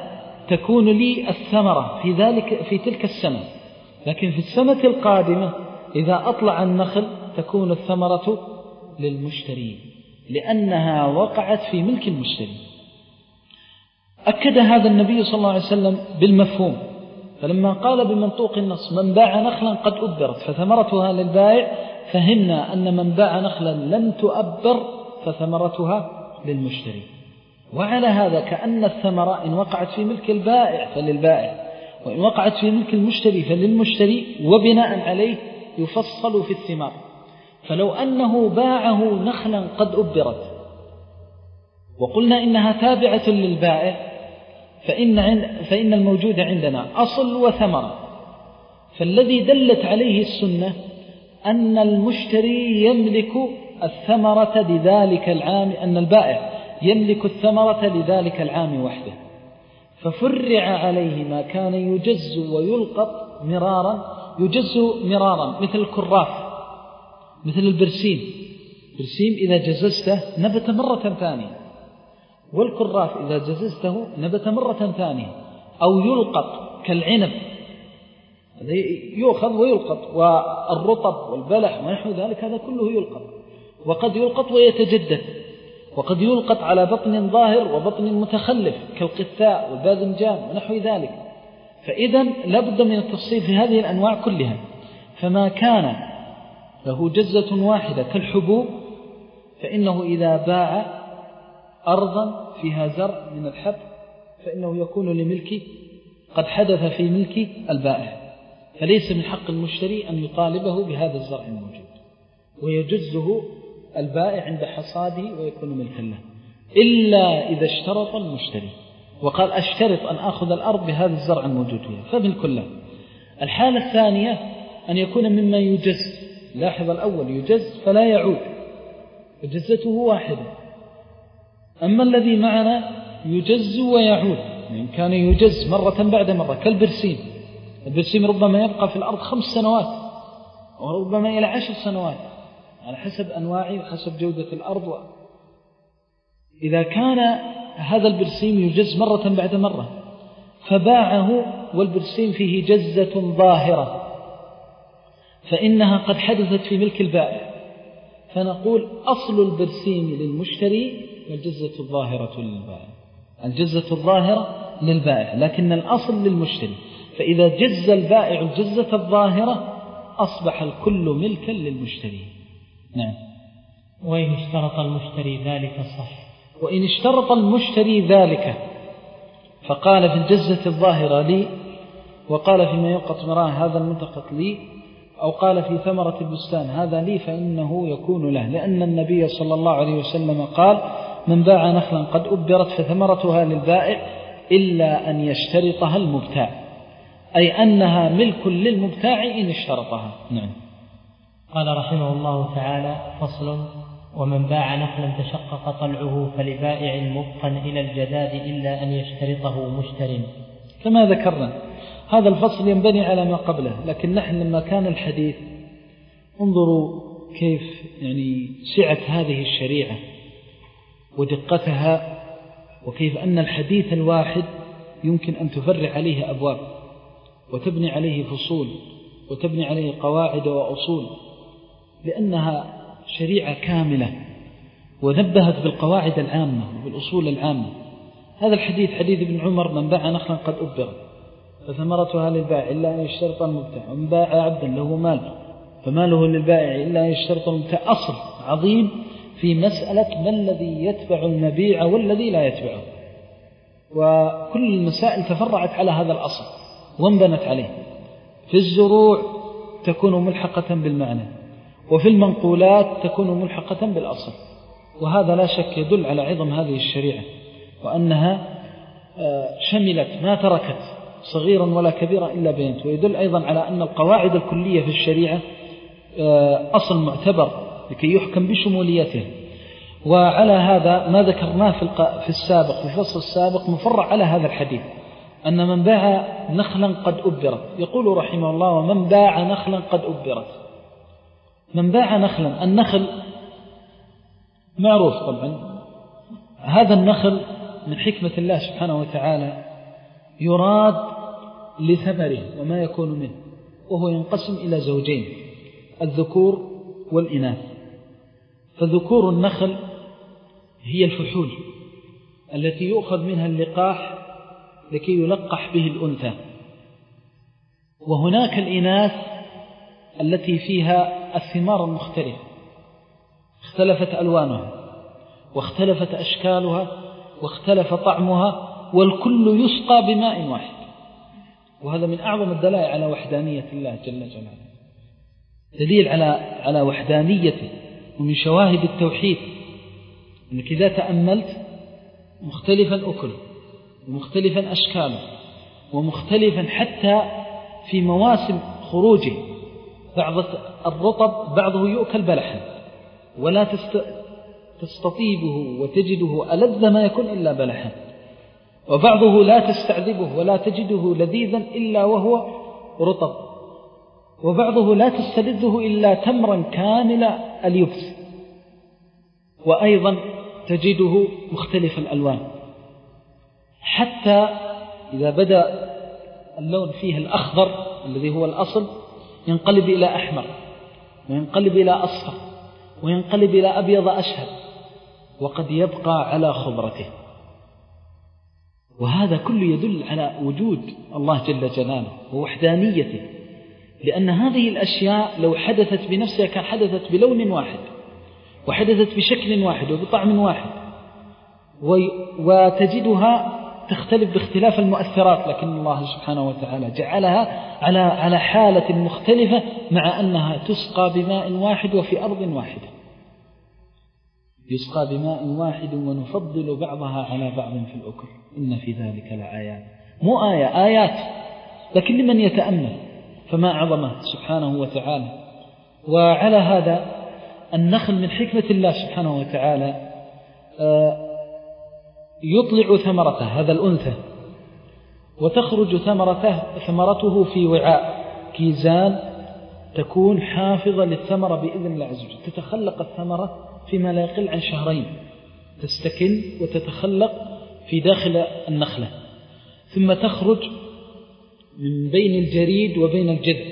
S2: تكون لي الثمرة في ذلك في تلك السنة، لكن في السنة القادمة إذا أطلع النخل تكون الثمرة للمشتري لأنها وقعت في ملك المشتري. أكد هذا النبي صلى الله عليه وسلم بالمفهوم، فلما قال بمنطوق النص من باع نخلا قد أبرت فثمرتها للبائع، فهمنا أن من باع نخلا لم تؤبر فثمرتها للمشتري. وعلى هذا كأن الثمرة إن وقعت في ملك البائع فللبائع، وإن وقعت في ملك المشتري فللمشتري، وبناء عليه يفصل في الثمار. فلو أنه باعه نخلا قد أبرت وقلنا إنها تابعة للبائع فإن, عند فإن الموجود عندنا أصل وثمرة، فالذي دلت عليه السنة أن المشتري يملك الثمرة لذلك العام، أن البائع يملك الثمرة لذلك العام وحده، ففرع عليه ما كان يجز ويلقط مرارا، يجز مرارا مثل الكراف، مثل البرسيم. البرسيم إذا جززته نبت مرة ثانية، والكراف إذا جززته نبت مرة ثانية. أو يلقط كالعنب يؤخذ ويلقط، والرطب والبلح ونحو ذلك هذا كله يلقط، وقد يلقط ويتجدد، وقد يلقط على بطن ظاهر وبطن متخلف كالقثاء والباذنجان ونحو ذلك. فإذا لابد من التفصيل في هذه الأنواع كلها. فما كان له جزة واحدة كالحبوب فإنه إذا باع أرضا فيها زرع من الحب فإنه يكون لملك قد حدث في ملك البائع، فليس من حق المشتري أن يطالبه بهذا الزرع الموجود، ويجزه البائع عند حصاده ويكون ملكا له، إلا إذا اشترط المشتري وقال أشترط أن أخذ الأرض بهذا الزرع الموجود فيها فملك له. الحالة الثانية أن يكون مما يجز، لاحظ الأول يجز فلا يعود وجزته واحدة، أما الذي معنا يجز ويعود، يعني كان يجز مرة بعد مرة كالبرسيم. البرسيم ربما يبقى في الأرض خمس سنوات وربما إلى عشر سنوات على حسب أنواعه وحسب جودة الأرض. إذا كان هذا البرسيم يجز مرة بعد مرة فباعه والبرسيم فيه جزة ظاهرة فإنها قد حدثت في ملك البائع، فنقول أصل البرسيم للمشتري والجزة الظاهرة للبائع، الجزة الظاهرة للبائع لكن الأصل للمشتري. فإذا جز البائع الجزة الظاهرة أصبح الكل ملكا للمشتري. نعم.
S1: وإن اشترط المشتري ذلك صح.
S2: وإن اشترط المشتري ذلك فقال في الجزة الظاهرة لي، وقال فيما يلقط مراه هذا الملتقط لي، أو قال في ثمرة البستان هذا لي، فإنه يكون له، لأن النبي صلى الله عليه وسلم قال من باع نخلا قد أبرت فثمرتها للبائع إلا أن يشترطها المبتاع، أي أنها ملك للمبتاع إن اشترطها. نعم.
S1: قال رحمه الله تعالى: فصل: ومن باع نخلا تشقق طلعه فلبائع مبقا إلى الجداد إلا أن يشترطه مشتر.
S2: كما ذكرنا هذا الفصل ينبني على ما قبله، لكن نحن لما كان الحديث انظروا كيف يعني سعة هذه الشريعة ودقتها، وكيف أن الحديث الواحد يمكن أن تفرع عليه أبواب وتبني عليه فصول وتبني عليه قواعد وأصول، لأنها شريعة كاملة ونبهت بالقواعد العامة وبالأصول العامة. هذا الحديث حديث ابن عمر: من باع نخلا قد أبرت فثمرتها للبائع إلا أن يشترط المبتاع، ومن باع عبدا له مال فماله للبائع إلا أن يشترط المبتاع. أصل عظيم في مسألة ما الذي يتبع المبيع والذي لا يتبعه، وكل المسائل تفرعت على هذا الأصل وانبنت عليه. في الزروع تكون ملحقة بالمعنى، وفي المنقولات تكون ملحقة بالأصل، وهذا لا شك يدل على عظم هذه الشريعة وأنها شملت ما تركت صغيرا ولا كبيرا إلا بينت، ويدل أيضا على أن القواعد الكلية في الشريعة أصل معتبر لكي يحكم بشموليته. وعلى هذا ما ذكرناه في السابق في الفصل السابق مفرع على هذا الحديث، أن من باع نخلا قد أبرت، يقول رحمه الله: ومن باع نخلا قد أبرت. من باع نخلا، النخل معروف طبعا، هذا النخل من حكمة الله سبحانه وتعالى يراد لثمره وما يكون منه، وهو ينقسم إلى زوجين، الذكور والإناث. فذكور النخل هي الفحول التي يؤخذ منها اللقاح لكي يلقح به الأنثى، وهناك الإناث التي فيها الثمار المختلفة، اختلفت ألوانها واختلفت أشكالها واختلف طعمها، والكل يسقى بماء واحد. وهذا من أعظم الدلائل على وحدانية الله جل جلاله، دليل على على وحدانيته، ومن شواهد التوحيد أنك إذا تأملت مختلفا أكله ومختلفا أشكاله ومختلفا حتى في مواسم خروجه، بعض الرطب بعضه يؤكل بلحا ولا تستطيبه وتجده ألذ ما يكون إلا بلحا، وبعضه لا تستعذبه ولا تجده لذيذا إلا وهو رطب، وبعضه لا تستلذه إلا تمرا كامل اليبس، وأيضا تجده مختلف الألوان، حتى إذا بدأ اللون فيه الأخضر الذي هو الأصل ينقلب إلى أحمر، وينقلب إلى أصفر، وينقلب إلى أبيض أشهر، وقد يبقى على خضرته. وهذا كله يدل على وجود الله جل جلاله ووحدانيته، لأن هذه الأشياء لو حدثت بنفسها كان حدثت بلون واحد وحدثت بشكل واحد وبطعم واحد، وتجدها تختلف باختلاف المؤثرات، لكن الله سبحانه وتعالى جعلها على على حالة مختلفة مع أنها تسقى بماء واحد وفي أرض واحدة. يسقى بماء واحد ونفضل بعضها على بعض في الأكل إن في ذلك لآيات، مو آية آيات، لكن لمن يتأمل فما أعظمه سبحانه وتعالى. وعلى هذا النخل من حكمة الله سبحانه وتعالى يطلع ثمرته هذا الأنثى، وتخرج ثمرته ثمرته في وعاء كيزان تكون حافظة للثمرة بإذن الله عز وجل. تتخلق الثمرة فيما لا يقل عن شهرين، تستكن وتتخلق في داخل النخلة، ثم تخرج من بين الجريد وبين الجذع،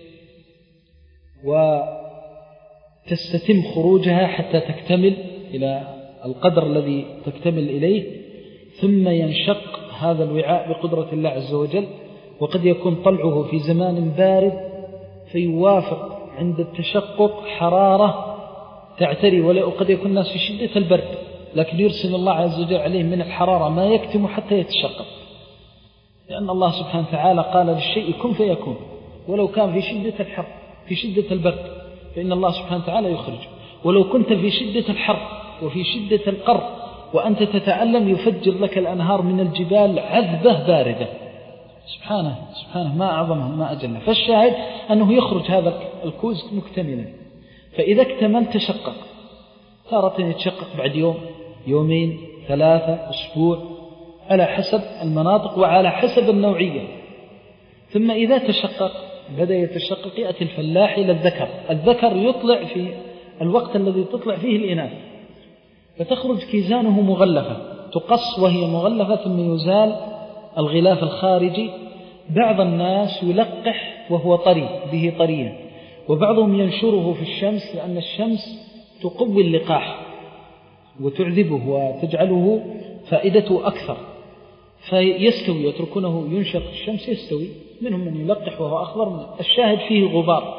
S2: وتستتم خروجها حتى تكتمل إلى القدر الذي تكتمل إليه، ثم ينشق هذا الوعاء بقدرة الله عز وجل. وقد يكون طلعه في زمان بارد فيوافق عند التشقق حرارة تعتري، وقد يكون الناس في شدة البرد، لكن يرسل الله عز وجل عليه من الحرارة ما يكتم حتى يتشقق، لأن الله سبحانه وتعالى قال للشيء كن فيكون، ولو كان في شدة الحر في شدة البرد فإن الله سبحانه وتعالى يخرج، ولو كنت في شدة الحر وفي شدة القر وأنت تتألم يفجر لك الأنهار من الجبال عذبة باردة. سبحانه سبحانه ما أعظمه ما أجله. فالشاهد أنه يخرج هذا الكوز مكتملا، فإذا اكتمل تشقق، تارة يتشقق بعد يوم يومين ثلاثة أسبوع على حسب المناطق وعلى حسب النوعية. ثم إذا تشقق بدأ يتشقق يأتي الفلاح إلى الذكر، الذكر يطلع في الوقت الذي تطلع فيه الإناث، فتخرج كيزانه مغلفة، تقص وهي مغلفة، ثم يزال الغلاف الخارجي. بعض الناس يلقح وهو طري به طريا، وبعضهم ينشره في الشمس، لأن الشمس تقوي اللقاح وتعذبه وتجعله فائدته أكثر، فيستوي يتركونه ينشر في الشمس يستوي. منهم من يلقح وهو أخضر، من الشاهد فيه غبار،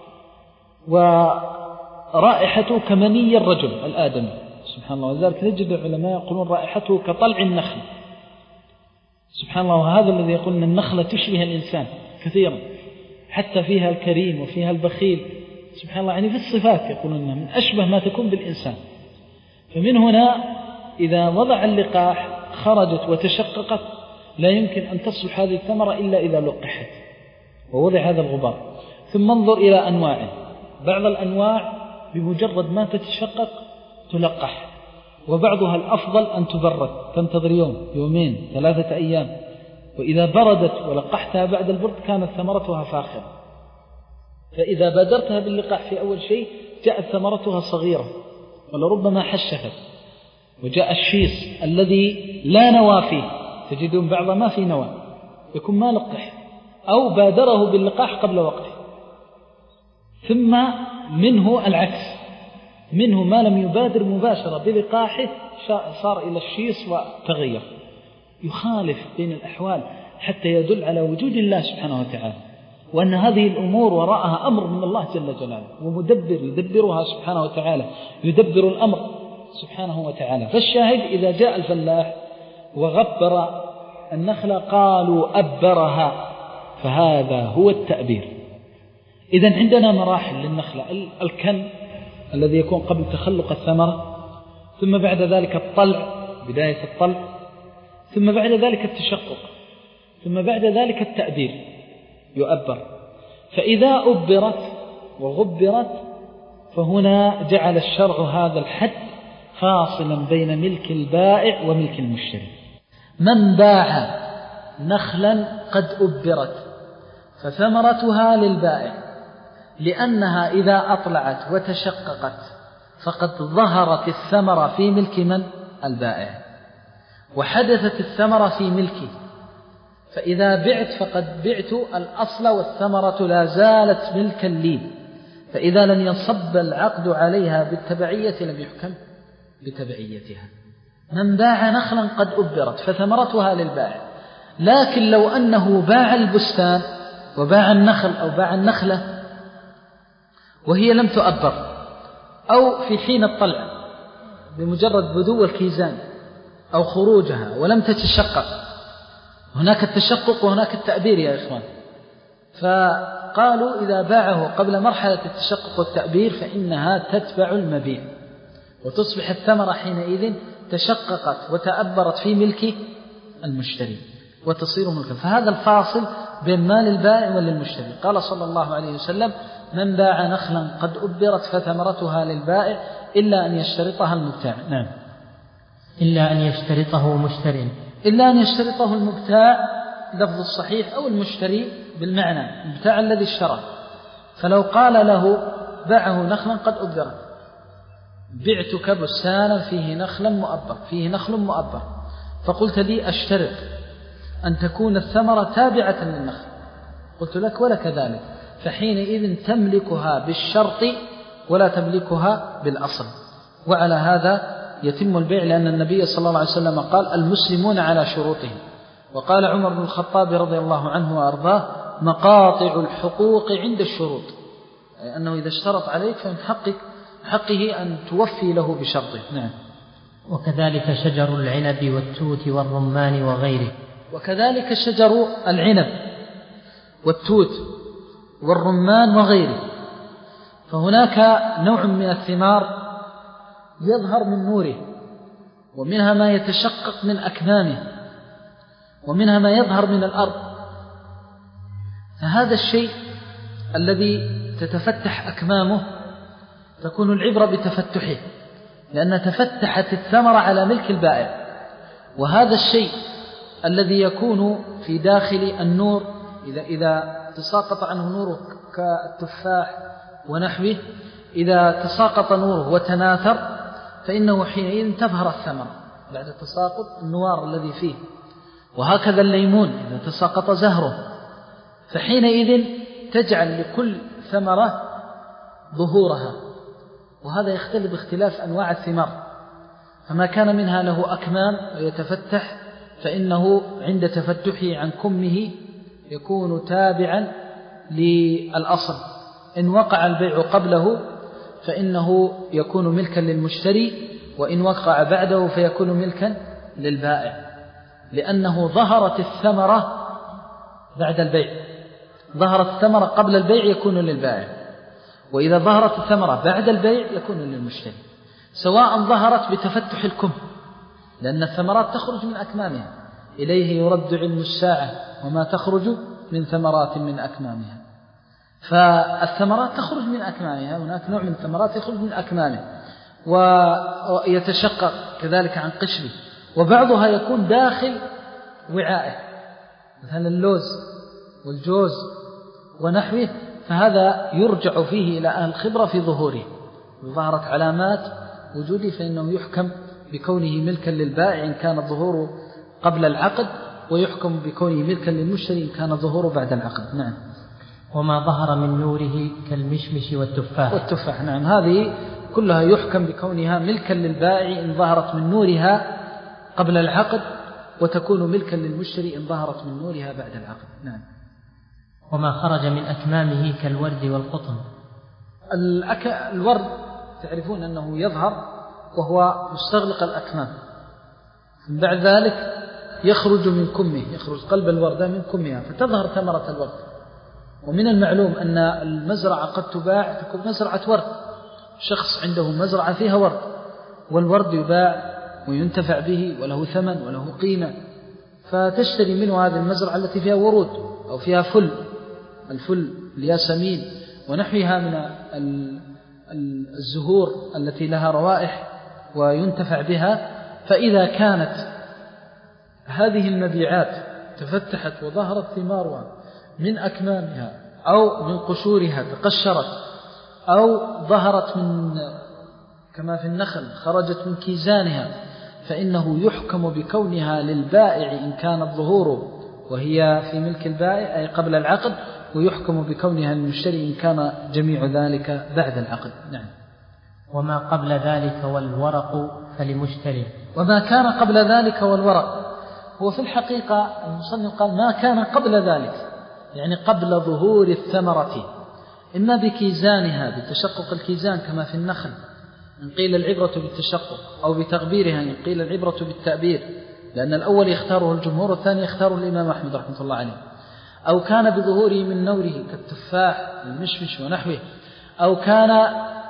S2: ورائحته كمني الرجل الآدمي سبحان الله. وذلك نجد العلماء يقولون رائحته كطلع النخل سبحان الله. وهذا الذي يقول أن النخلة تشبه الإنسان كثيرا، حتى فيها الكريم وفيها البخيل سبحان الله، يعني في الصفات يقولون أنها من أشبه ما تكون بالإنسان. فمن هنا إذا وضع اللقاح خرجت وتشققت لا يمكن أن تصلح هذه الثمرة إلا إذا لقحت ووضع هذا الغبار. ثم انظر إلى أنواعه، بعض الأنواع بمجرد ما تتشقق تلقح، وبعضها الأفضل أن تبرد، تنتظر يوم يومين ثلاثة أيام، وإذا بردت ولقحتها بعد البرد كانت ثمرتها فاخرة. فإذا بادرتها باللقاح في أول شيء جاءت ثمرتها صغيرة ولربما حشفت، وجاء الشيص الذي لا نوى فيه، تجدون بعض ما في نوى يكون ما لقح أو بادره باللقاح قبل وقته، ثم منه العكس، منه ما لم يبادر مباشرة بلقاحه صار إلى الشيص وتغير، يخالف بين الأحوال حتى يدل على وجود الله سبحانه وتعالى، وأن هذه الأمور وراءها أمر من الله جل جلاله، ومدبر يدبرها سبحانه وتعالى، يدبر الأمر سبحانه وتعالى. فالشاهد إذا جاء الفلاح وغبر النخلة قالوا أبرها، فهذا هو التأبير. إذن عندنا مراحل للنخلة: الكن الذي يكون قبل تخلق الثمرة، ثم بعد ذلك الطلع، بداية الطلع، ثم بعد ذلك التشقق، ثم بعد ذلك التأبير، يؤبر. فإذا أبرت وغبرت فهنا جعل الشرع هذا الحد فاصلا بين ملك البائع وملك المشتري. من باع نخلا قد أبرت فثمرتها للبائع، لأنها إذا أطلعت وتشققت فقد ظهرت الثمرة في ملك من؟ البائع، وحدثت الثمرة في ملكي، فإذا بعت فقد بعت الأصل والثمرة لا زالت ملكا لي، فإذا لم ينصب العقد عليها بالتبعية لم يحكم بتبعيتها. من باع نخلا قد أبرت فثمرتها للبائع. لكن لو أنه باع البستان وباع النخل أو باع النخلة وهي لم تؤبر، أو في حين الطلع بمجرد بدو الكيزان أو خروجها ولم تتشقق، هناك التشقق وهناك التأبير يا إخوان، فقالوا إذا باعه قبل مرحلة التشقق والتأبير فإنها تتبع المبيع، وتصبح الثمرة حينئذ تشققت وتأبرت في ملك المشتري وتصير ملكا. فهذا الفاصل بين مال البائع والمشتري. قال صلى الله عليه وسلم: من باع نخلا قد أبرت فثمرتها للبائع إلا أن يشترطها المبتاع. نعم،
S1: إلا أن يشترطه مشتري،
S2: إلا أن يشترطه المبتاع لفظ الصحيح، أو المشتري بالمعنى المبتاع الذي اشترى. فلو قال له باعه نخلا قد أبرت: بعتك بستانا فيه نخلا مؤبر، فيه نخل مؤبر، فقلت لي أشترط أن تكون الثمرة تابعة للنخل، قلت لك ولك ذلك، فحينئذ تملكها بالشرط ولا تملكها بالأصل. وعلى هذا يتم البيع، لأن النبي صلى الله عليه وسلم قال: المسلمون على شروطهم. وقال عمر بن الخطاب رضي الله عنه وأرضاه: مقاطع الحقوق عند الشروط، أي أنه إذا اشترط عليك فمن حقك حقه أن توفي له بشرطه. نعم.
S1: وكذلك شجر العنب والتوت والرمان وغيره.
S2: وكذلك شجر العنب والتوت والرمان وغيره، فهناك نوع من الثمار يظهر من نوره، ومنها ما يتشقق من أكمامه، ومنها ما يظهر من الأرض. فهذا الشيء الذي تتفتح أكمامه تكون العبرة بتفتحه، لأن تفتحت الثمرة على ملك البائع. وهذا الشيء الذي يكون في داخل النور إذا إذا تساقط عنه نوره كالتفاح ونحوه، إذا تساقط نوره وتناثر فإنه حينئذ تظهر الثمرة بعد تساقط النوار الذي فيه. وهكذا الليمون إذا تساقط زهره، فحينئذ تجعل لكل ثمرة ظهورها، وهذا يختلف باختلاف أنواع الثمار. فما كان منها له أكمام ويتفتح فإنه عند تفتحه عن كمه يكون تابعا للأصل. إن وقع البيع قبله فإنه يكون ملكا للمشتري، وإن وقع بعده فيكون ملكا للبائع، لأنه ظهرت الثمرة بعد البيع. ظهرت الثمرة قبل البيع يكون للبائع، وإذا ظهرت الثمرة بعد البيع يكون للمشتري، سواء ظهرت بتفتح الكم، لأن الثمرات تخرج من أكمامها، إليه يرد علم الساعة وما تخرج من ثمرات من أكمامها. فالثمرات تخرج من أكمامها، هناك نوع من الثمرات يخرج من أكمامه ويتشقق كذلك عن قشره، وبعضها يكون داخل وعائه، مثلا اللوز والجوز ونحوه، فهذا يرجع فيه إلى أهل الخبرة في ظهوره. ظهرت علامات وجوده فإنه يحكم بكونه ملكا للبائع إن كان الظهور قبل العقد، ويحكم بكونه ملكا للمشتري إن كان ظهوره بعد العقد. نعم.
S1: وما ظهر من نوره كالمشمش والتفاح
S2: والتفاح نعم، هذه كلها يحكم بكونها ملكا للبائع إن ظهرت من نورها قبل العقد، وتكون ملكا للمشتري إن ظهرت من نورها بعد العقد. نعم.
S1: وما خرج من أكمامه كالورد والقطن.
S2: الأك... الورد تعرفون أنه يظهر وهو مستغلق الأكمام، من بعد ذلك يخرج من كمه، يخرج قلب الوردة من كمها فتظهر ثمرة الورد. ومن المعلوم أن المزرعة قد تباع تكون مزرعة ورد، شخص عنده مزرعة فيها ورد، والورد يباع وينتفع به وله ثمن وله قيمة، فتشتري منه هذه المزرعة التي فيها ورود أو فيها فل، الفل الياسمين ونحوها من الزهور التي لها روائح وينتفع بها. فإذا كانت هذه المبيعات تفتحت وظهرت ثمارها من أكمامها أو من قشورها تقشرت، أو ظهرت من كما في النخل خرجت من كيزانها، فإنه يحكم بكونها للبائع إن كان الظهور وهي في ملك البائع أي قبل العقد، ويحكم بكونها للمشتري إن كان جميع ذلك بعد العقد. نعم.
S1: وما قبل ذلك والورق فلمشتري.
S2: وما كان قبل ذلك والورق، هو في الحقيقة المصنف قال ما كان قبل ذلك، يعني قبل ظهور الثمرة، إما بكيزانها بتشقق الكيزان كما في النخل إن قيل العبرة بالتشقق، أو بتغبيرها إن قيل العبرة بالتأبير، لأن الأول يختاره الجمهور والثاني يختاره الإمام أحمد رحمة الله عليه. أو كان بظهوره من نوره كالتفاح المشمش ونحوه، أو كان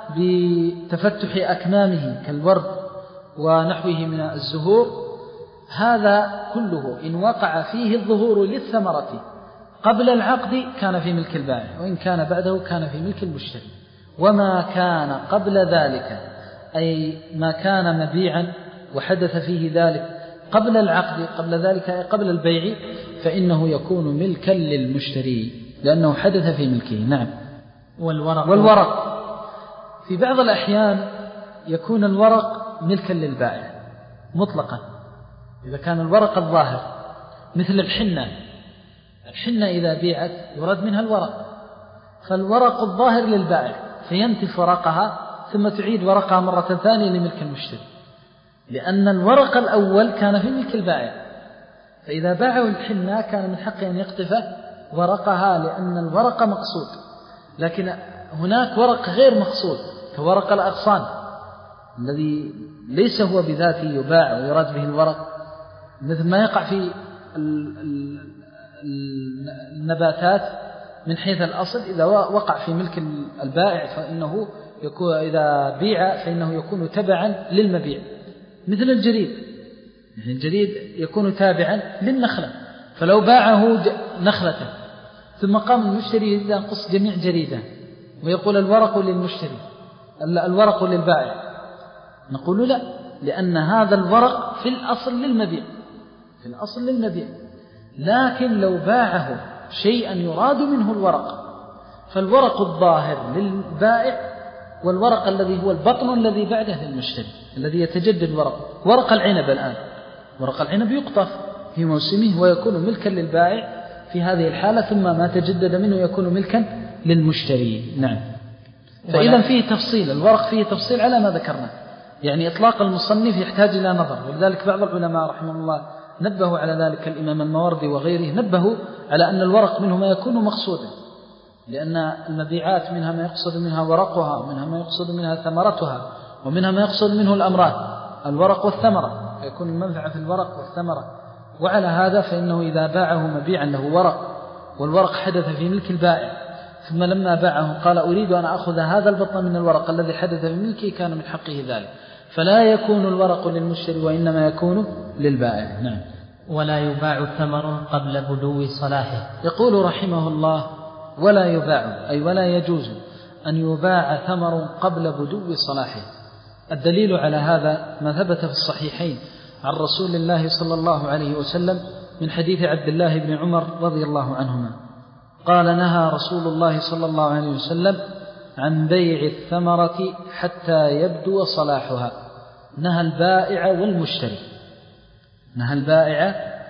S2: بتفتح أكمامه كالورد ونحوه من الزهور، هذا كله إن وقع فيه الظهور للثمرة قبل العقد كان في ملك البائع، وإن كان بعده كان في ملك المشتري. وما كان قبل ذلك أي ما كان مبيعا وحدث فيه ذلك قبل العقد قبل ذلك أي قبل البيع، فإنه يكون ملكا للمشتري لأنه حدث في ملكه. نعم.
S1: والورق,
S2: والورق في بعض الأحيان يكون الورق ملكا للبائع مطلقا، إذا كان الورق الظاهر مثل الحنة. الحنة إذا بيعت يراد منها الورق، فالورق الظاهر للبائع فينتف ورقها ثم تعيد ورقها مرة ثانية لملك المشتري، لأن الورق الأول كان في ملك البائع، فإذا باعه الحنة كان من حقه أن يقطف ورقها لأن الورق مقصود. لكن هناك ورق غير مقصود كورق الأغصان الذي ليس هو بذاته يباع ويراد به الورق، مثل ما يقع في النباتات من حيث الأصل إذا وقع في ملك البائع فإنه يكون إذا بيع فإنه يكون تبعا للمبيع، مثل الجريد. يعني الجريد يكون تابعا للنخلة، فلو باعه نخلة ثم قام المشتري يريد أن يقص جميع جريده ويقول الورق للمشتري الورق للبائع، نقول لا، لأن هذا الورق في الأصل للمبيع في الأصل للمبيع لكن لو باعه شيئا يراد منه الورق فالورق الظاهر للبائع، والورق الذي هو البطن الذي بعده للمشتري الذي يتجدد ورق. ورق العنب الآن ورق العنب يقطف في موسمه ويكون ملكا للبائع في هذه الحالة، ثم ما تجدد منه يكون ملكا للمشتري. نعم. فإذا فيه تفصيل، الورق فيه تفصيل على ما ذكرنا، يعني إطلاق المصنف يحتاج إلى نظر، ولذلك بعض العلماء رحمه الله نبهوا على ذلك، الإمام الماوردي وغيره نبهوا على أن الورق منه ما يكون مقصودا، لأن المبيعات منها ما يقصد منها ورقها، ومنها ما يقصد منها ثمرتها، ومنها ما يقصد منه الأمران الورق والثمرة، يكون المنفعة في الورق والثمرة. وعلى هذا فإنه إذا باعه مبيعا له ورق والورق حدث في ملك البائع ثم لما باعه قال أريد أن أخذ هذا البطن من الورق الذي حدث في ملكه، كان من حقه ذلك، فلا يكون الورق للمشتري وإنما يكون للبائع. نعم.
S1: ولا يباع ثمر قبل بدو صلاحه.
S2: يقول رحمه الله ولا يباع أي ولا يجوز أن يباع ثمر قبل بدو صلاحه. الدليل على هذا ما ثبت في الصحيحين عن رسول الله صلى الله عليه وسلم من حديث عبد الله بن عمر رضي الله عنهما قال نهى رسول الله صلى الله عليه وسلم عن بيع الثمرة حتى يبدو صلاحها. نهى البائع والمشتري نهى البائع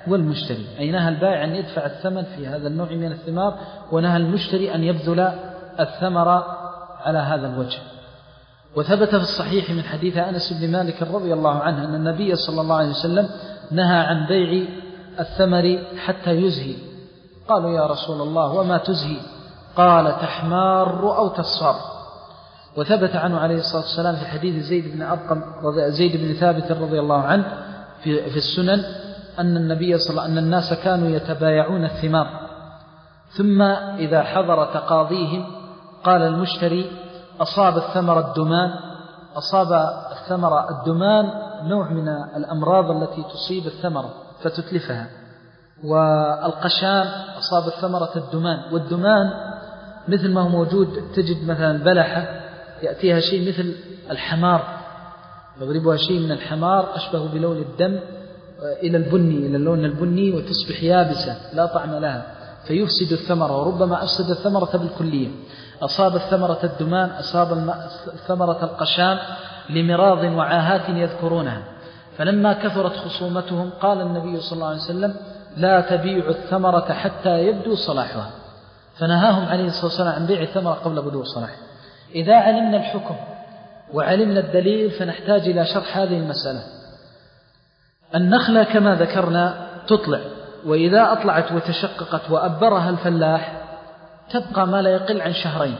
S2: والمشتري، أي نهى البائع أن يدفع الثمن في هذا النوع من الثمار، ونهى المشتري أن يبذل الثمر على هذا الوجه. وثبت في الصحيح من حديث أنس بن مالك رضي الله عنه أن النبي صلى الله عليه وسلم نهى عن بيع الثمر حتى يزهي. قالوا يا رسول الله وما تزهي؟ قال تحمار أو تصفر. وثبت عنه عليه الصلاة والسلام في حديث زيد بن أرقم زيد بن ثابت رضي الله عنه في, في السنن أن النبي صلى الله عليه وسلم أن الناس كانوا يتبايعون الثمار، ثم إذا حضر تقاضيهم قال المشتري أصاب الثمر الدمان. أصاب الثمر الدمان نوع من الأمراض التي تصيب الثمرة فتتلفها، والقشام أصاب الثمرة الدمان. والدمان مثل ما هو موجود، تجد مثلا البلحة يأتيها شيء مثل الحمار، يضربها شيء من الحمار أشبه بلون الدم إلى البني، إلى اللون البني، وتصبح يابسة لا طعم لها فيفسد الثمرة، وربما أفسد الثمرة بالكلية. أصاب الثمرة الدمان، أصاب الثمرة القشام لمراض وعاهات يذكرونها. فلما كثرت خصومتهم قال النبي صلى الله عليه وسلم لا تبيع الثمرة حتى يبدو صلاحها، فنهاهم عليه الصلاة والسلام عن بيع الثمرة قبل بدو صلاحها. إذا علمنا الحكم وعلمنا الدليل فنحتاج إلى شرح هذه المسألة. النخلة كما ذكرنا تطلع، وإذا أطلعت وتشققت وأبرها الفلاح تبقى ما لا يقل عن شهرين.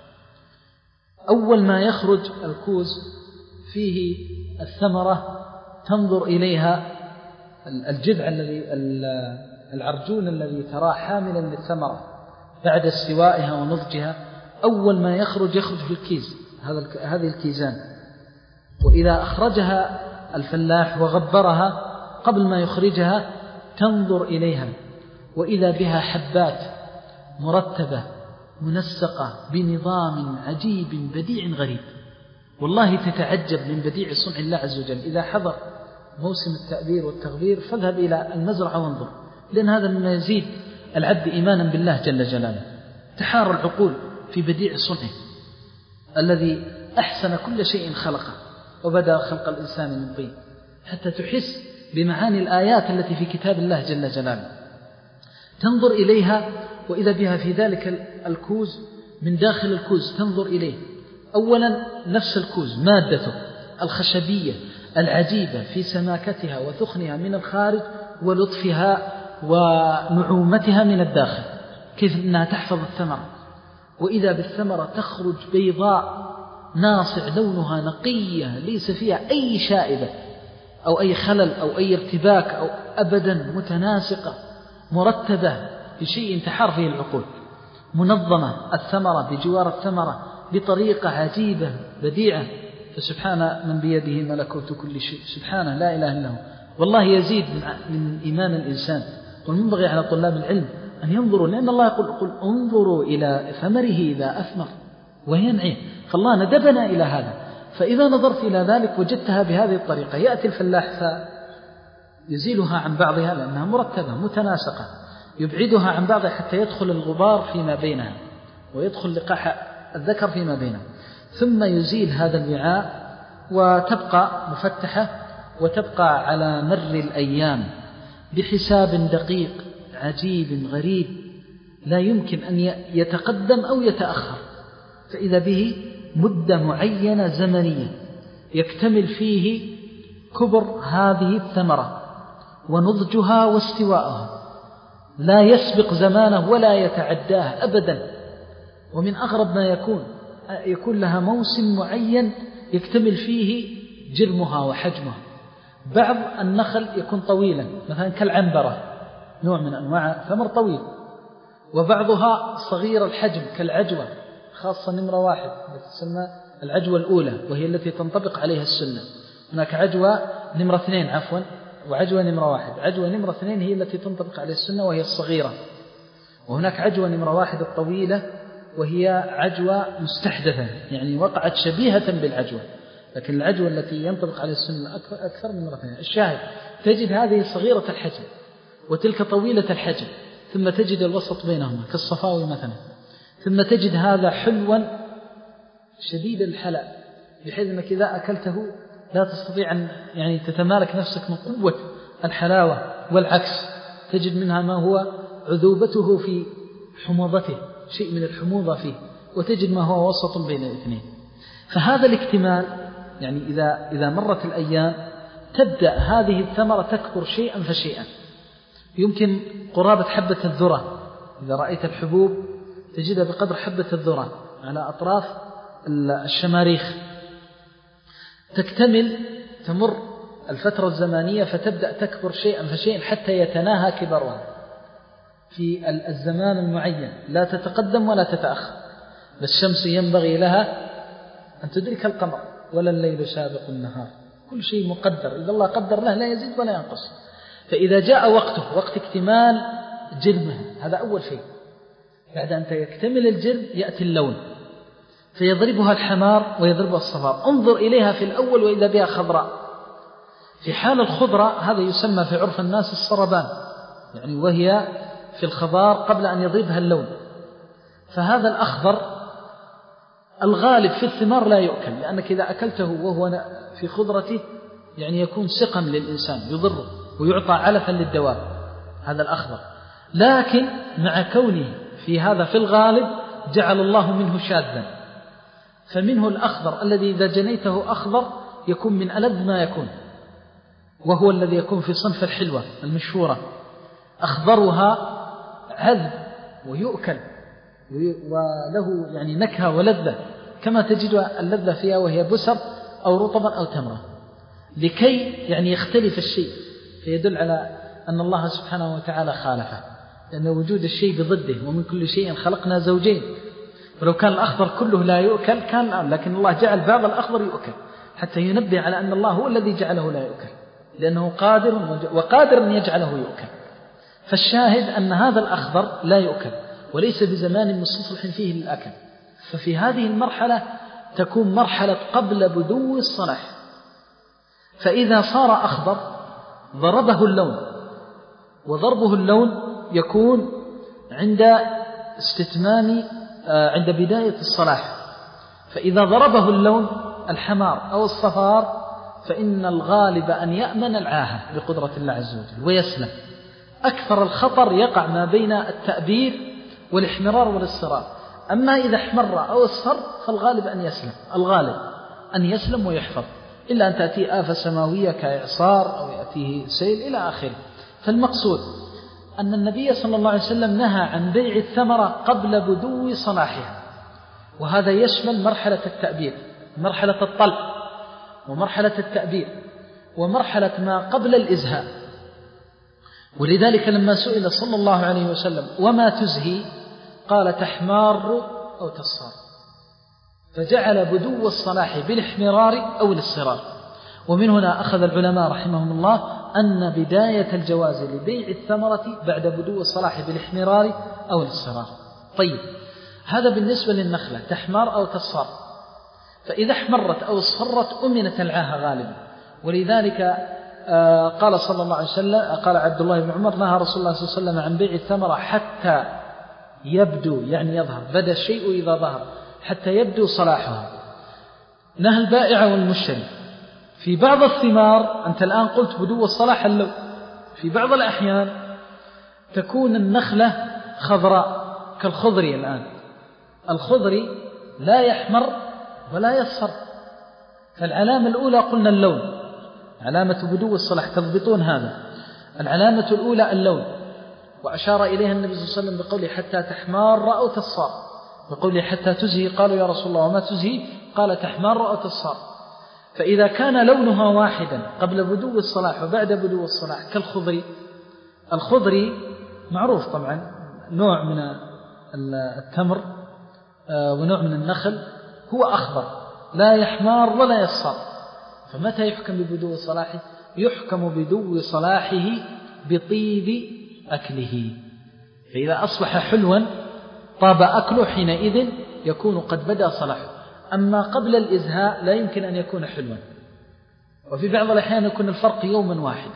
S2: أول ما يخرج الكوز فيه الثمرة تنظر إليها، الجذع الذي العرجون الذي تراه حاملا للثمرة بعد استوائها ونضجها، أول ما يخرج يخرج في الكيز، هذه الكيزان. وإذا أخرجها الفلاح وغبرها قبل ما يخرجها تنظر إليها، وإذا بها حبات مرتبة منسقة بنظام عجيب بديع غريب. والله تتعجب من بديع صنع الله عز وجل. إذا حضر موسم التأبير والتغبير فاذهب إلى المزرعة وانظر، لأن هذا مما يزيد العبد إيمانا بالله جل جلاله. تحار العقول في بديع صنعه الذي أحسن كل شيء خلقه وبدأ خلق الإنسان من طين، حتى تحس بمعاني الآيات التي في كتاب الله جل جلاله. تنظر إليها وإذا بها في ذلك الكوز، من داخل الكوز تنظر إليه. أولا نفس الكوز مادته الخشبية العجيبة في سماكتها وثخنها من الخارج ولطفها ونعومتها من الداخل، كيف أنها تحفظ الثمرة. وإذا بالثمرة تخرج بيضاء ناصع لونها نقية ليس فيها أي شائبة أو أي خلل أو أي ارتباك أو أبدا، متناسقة مرتبة بشيء تحار فيه العقول، منظمة الثمرة بجوار الثمرة بطريقة عجيبة بديعة. فسبحان من بيده ملكوت كل شيء، سبحانه لا إله إلا هو. والله يزيد من إيمان الإنسان. والمنبغي على طلاب العلم أن ينظروا، لأن الله يقول قل انظروا إلى ثمره إذا أثمر وينعي، فالله ندبنا إلى هذا. فإذا نظرت إلى ذلك وجدتها بهذه الطريقة، يأتي الفلاح فيزيلها عن بعضها لأنها مرتبة متناسقة، يبعدها عن بعضها حتى يدخل الغبار فيما بينها ويدخل لقاح الذكر فيما بينها، ثم يزيل هذا الوعاء وتبقى مفتحة وتبقى على مر الأيام بحساب دقيق عجيب غريب لا يمكن أن يتقدم أو يتأخر. فإذا به مدة معينة زمنية يكتمل فيه كبر هذه الثمرة ونضجها واستواءها، لا يسبق زمانه ولا يتعداه أبدا. ومن أغرب ما يكون يكون لها موسم معين يكتمل فيه جرمها وحجمها. بعض النخل يكون طويلا مثلا كالعنبرة، نوع من أنواع ثمر طويل، وبعضها صغير الحجم كالعجوة، خاصة نمرة واحد تسمى العجوة الأولى وهي التي تنطبق عليها السنة. هناك عجوة نمرة اثنين عفوا وعجوة نمرة واحد. عجوة نمرة اثنين هي التي تنطبق عليها السنة وهي الصغيرة، وهناك عجوة نمرة واحد الطويلة وهي عجوة مستحدثة يعني وقعت شبيهة بالعجوة، لكن العجوة التي ينطبق عليها السنة أكثر من مرة. الشاهد تجد هذه صغيرة الحجم وتلك طويلة الحجم، ثم تجد الوسط بينهما كالصفاوي مثلا، ثم تجد هذا حلوا شديد الحلاء بحيث أنك إذا أكلته لا تستطيع أن يعني تتمالك نفسك من قوة الحلاوة، والعكس تجد منها ما هو عذوبته في حموضته، شيء من الحموضة فيه، وتجد ما هو وسط بين الاثنين. فهذا الاكتمال يعني إذا, إذا مرت الأيام تبدأ هذه الثمرة تكبر شيئا فشيئا، يمكن قرابة حبة الذرة. إذا رأيت الحبوب تجدها بقدر حبة الذرة على أطراف الشماريخ، تكتمل تمر الفترة الزمانية فتبدأ تكبر شيئا فشيئا حتى يتناهى كبرها في الزمان المعين، لا تتقدم ولا تتأخر. الشمس ينبغي لها أن تدرك القمر ولا الليل سابق النهار، كل شيء مقدر، إذا الله قدر له لا يزيد ولا ينقص. فإذا جاء وقته وقت اكتمال جرمها، هذا أول شيء، بعد أن يكتمل الجرم يأتي اللون فيضربها الحمار ويضربها الصفار. انظر إليها في الأول وإذا بها خضراء، في حال الخضرة هذا يسمى في عرف الناس الصربان، يعني وهي في الخضار قبل أن يضربها اللون. فهذا الأخضر الغالب في الثمار لا يؤكل، لأنك إذا أكلته وهو في خضرته يعني يكون سقم للإنسان يضره ويعطى علفا للدواب، هذا الأخضر. لكن مع كونه في هذا في الغالب جعل الله منه شاذا، فمنه الأخضر الذي إذا جنيته أخضر يكون من ألذ ما يكون، وهو الذي يكون في صنف الحلوة المشهورة، أخضرها عذب ويؤكل وله يعني نكهة ولذة، كما تجد اللذة فيها وهي بسر أو رطبا أو تمرة، لكي يعني يختلف الشيء، فيدل على أن الله سبحانه وتعالى خالفه، لأن وجود الشيء بضده، ومن كل شيء خلقنا زوجين. ولو كان الأخضر كله لا يؤكل كان الآن، لكن الله جعل بعض الأخضر يؤكل حتى ينبه على أن الله هو الذي جعله لا يؤكل، لأنه قادر وقادر أن يجعله يؤكل. فالشاهد أن هذا الأخضر لا يؤكل وليس بزمان مستصلح فيه للأكل. ففي هذه المرحلة تكون مرحلة قبل بدو الصلاح، فإذا صار أخضر ضربه اللون، وضربه اللون يكون عند استتمام عند بداية الصلاح. فإذا ضربه اللون الحمار أو الصفار فإن الغالب أن يأمن العاهة بقدرة الله عز وجل ويسلم. أكثر الخطر يقع ما بين التأبير والاحمرار والاصفرار، أما إذا احمر أو اصفر فالغالب أن يسلم، الغالب أن يسلم ويحفظ، إلا أن تأتي آفة سماوية كإعصار أو يأتيه سيل إلى آخره. فالمقصود أن النبي صلى الله عليه وسلم نهى عن بيع الثمرة قبل بدو صلاحها، وهذا يشمل مرحلة التأبير، مرحلة الطلق، ومرحلة التأبير، ومرحلة ما قبل الإزهاء. ولذلك لما سئل صلى الله عليه وسلم وما تزهي قال تحمار أو تصفر، فجعل بدو الصلاح بالاحمرار أو الاصفرار. ومن هنا أخذ العلماء رحمهم الله أن بداية الجواز لبيع الثمرة بعد بدو الصلاح بالاحمرار أو الاصفرار. طيب، هذا بالنسبة للنخلة تحمار أو تصفر، فإذا احمرت أو اصفرت أمنت العاهة غالبا. ولذلك قال صلى الله عليه وسلم، قال عبد الله بن عمر نهى رسول الله صلى الله عليه وسلم عن بيع الثمرة حتى يبدو، يعني يظهر، بدا الشيء إذا ظهر، حتى يبدو صلاحها. نهى البائع والمشتري. في بعض الثمار أنت الآن قلت بدو الصلاح اللون، في بعض الأحيان تكون النخلة خضراء كالخضري الآن، الخضري لا يحمر ولا يصفر. فالعلامة الأولى قلنا اللون، علامة بدو الصلاح، تضبطون هذا. العلامة الأولى اللون، وأشار إليها النبي صلى الله عليه وسلم بقوله حتى تحمار أو تصفر، بقوله حتى تزهي. قالوا يا رسول الله وما تزهي؟ قال تحمار أو تصفر. فإذا كان لونها واحدا قبل بدو الصلاح وبعد بدو الصلاح كالخضري، الخضري معروف طبعا نوع من التمر ونوع من النخل هو أخضر لا يحمار ولا يصفر، فمتى يحكم ببدو صلاحه؟ يحكم بدو صلاحه بطيب أكله، فإذا أصبح حلوا طاب أكله حينئذ يكون قد بدأ صلاحه. أما قبل الإزهاء لا يمكن أن يكون حلوا، وفي بعض الأحيان يكون الفرق يوما واحدا.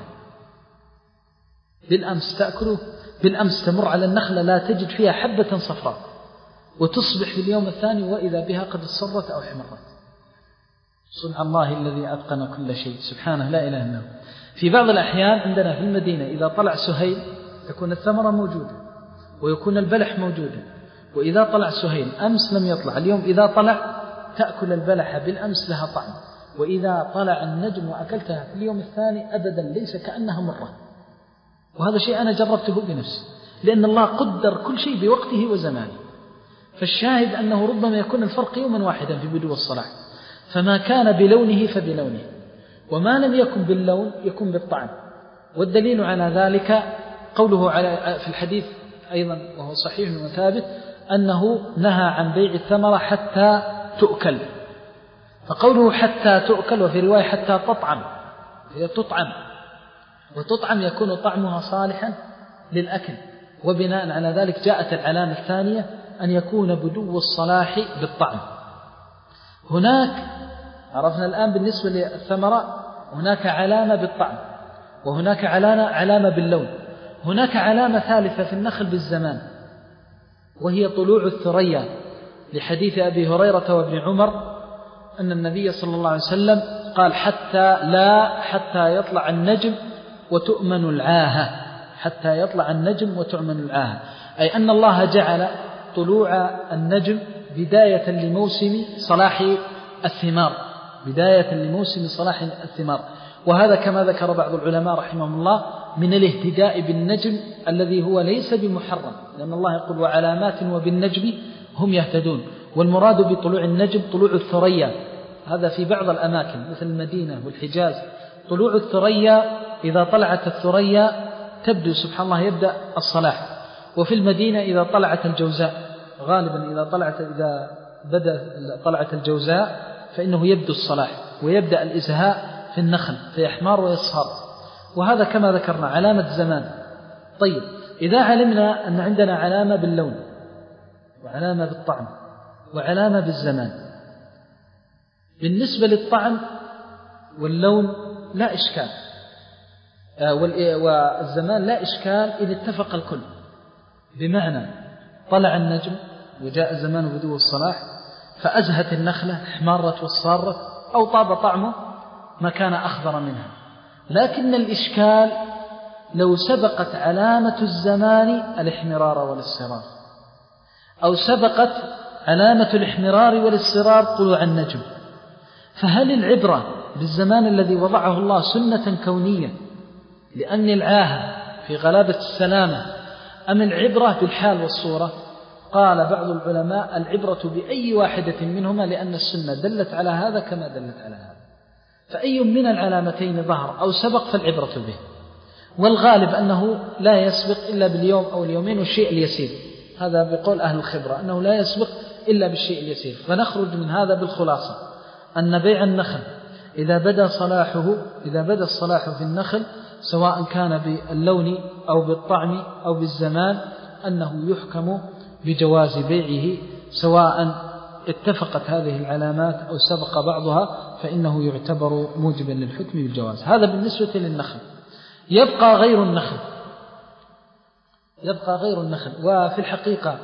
S2: بالأمس تأكله، بالأمس تمر على النخلة لا تجد فيها حبة صفراء، وتصبح في اليوم الثاني وإذا بها قد اصفرت أو حمرت. صنع الله الذي أتقن كل شيء سبحانه لا إله إلا هو. في بعض الأحيان عندنا في المدينة إذا طلع سهيل تكون الثمرة موجودة ويكون البلح موجودا، وإذا طلع سهيل أمس لم يطلع، اليوم إذا طلع تأكل البلح بالأمس لها طعم، وإذا طلع النجم وأكلتها في اليوم الثاني أبدا ليس كأنها مرة. وهذا شيء أنا جربته بنفسي، لأن الله قدر كل شيء بوقته وزمانه. فالشاهد أنه ربما يكون الفرق يوما واحدا في بدو الصلاح، فما كان بلونه فبلونه، وما لم يكن باللون يكون بالطعم. والدليل على ذلك قوله على في الحديث أيضا وهو صحيح وثابت أنه نهى عن بيع الثمرة حتى تؤكل، فقوله حتى تؤكل وفي رواية حتى تطعم، هي تطعم، وتطعم يكون طعمها صالحا للأكل. وبناء على ذلك جاءت العلامة الثانية أن يكون بدو الصلاح بالطعم. هناك عرفنا الآن بالنسبة للثمرة هناك علامة بالطعم، وهناك علامة علامة باللون. هناك علامة ثالثة في النخل بالزمان، وهي طلوع الثريا، لحديث أبي هريرة وابن عمر أن النبي صلى الله عليه وسلم قال حتى لا حتى يطلع النجم وتؤمن العاهة، حتى يطلع النجم وتؤمن العاهة، أي أن الله جعل طلوع النجم بداية لموسم صلاح الثمار، بداية لموسم صلاح الثمار. وهذا كما ذكر بعض العلماء رحمهم الله من الاهتداء بالنجم الذي هو ليس بمحرم، لأن الله يقول وعلامات وبالنجم هم يهتدون. والمراد بطلوع النجم طلوع الثريا، هذا في بعض الأماكن مثل المدينة والحجاز. طلوع الثريا إذا طلعت الثريا تبدو سبحان الله يبدأ الصلاح. وفي المدينة إذا طلعت الجوزاء، غالبا إذا طلعت إذا بدأ طلعت الجوزاء فإنه يبدو الصلاح ويبدأ الإزهاء في النخل فيحمار ويصهر. وهذا كما ذكرنا علامة زمان. طيب إذا علمنا أن عندنا علامة باللون وعلامة بالطعم وعلامة بالزمان، بالنسبة للطعم واللون لا إشكال، والزمان لا إشكال إن اتفق الكل، بمعنى طلع النجم وجاء زمان بدو الصلاح فأزهت النخلة احمرت واصفرت أو طاب طعمه ما كان أخضر منها. لكن الإشكال لو سبقت علامة الزمان الاحمرار والاصفرار، أو سبقت علامة الاحمرار والاصفرار طلوع النجم، فهل العبرة بالزمان الذي وضعه الله سنة كونية لأن العاهة في غلابة السلامة، أم العبرة بالحال والصورة؟ قال بعض العلماء العبرة بأي واحدة منهما، لأن السنة دلت على هذا كما دلت على هذا، فأي من العلامتين ظهر أو سبق فالعبرة به. والغالب أنه لا يسبق إلا باليوم أو اليومين والشيء اليسير، هذا بقول أهل الخبرة أنه لا يسبق إلا بالشيء اليسير. فنخرج من هذا بالخلاصة أن بيع النخل إذا بدأ صلاحه إذا بدأ الصلاح في النخل سواء كان باللون أو بالطعم أو بالزمان أنه يحكم بجواز بيعه، سواء اتفقت هذه العلامات أو سبق بعضها فإنه يعتبر موجبا للحكم بالجواز. هذا بالنسبة للنخل. يبقى غير النخل يبقى غير النخل وفي الحقيقة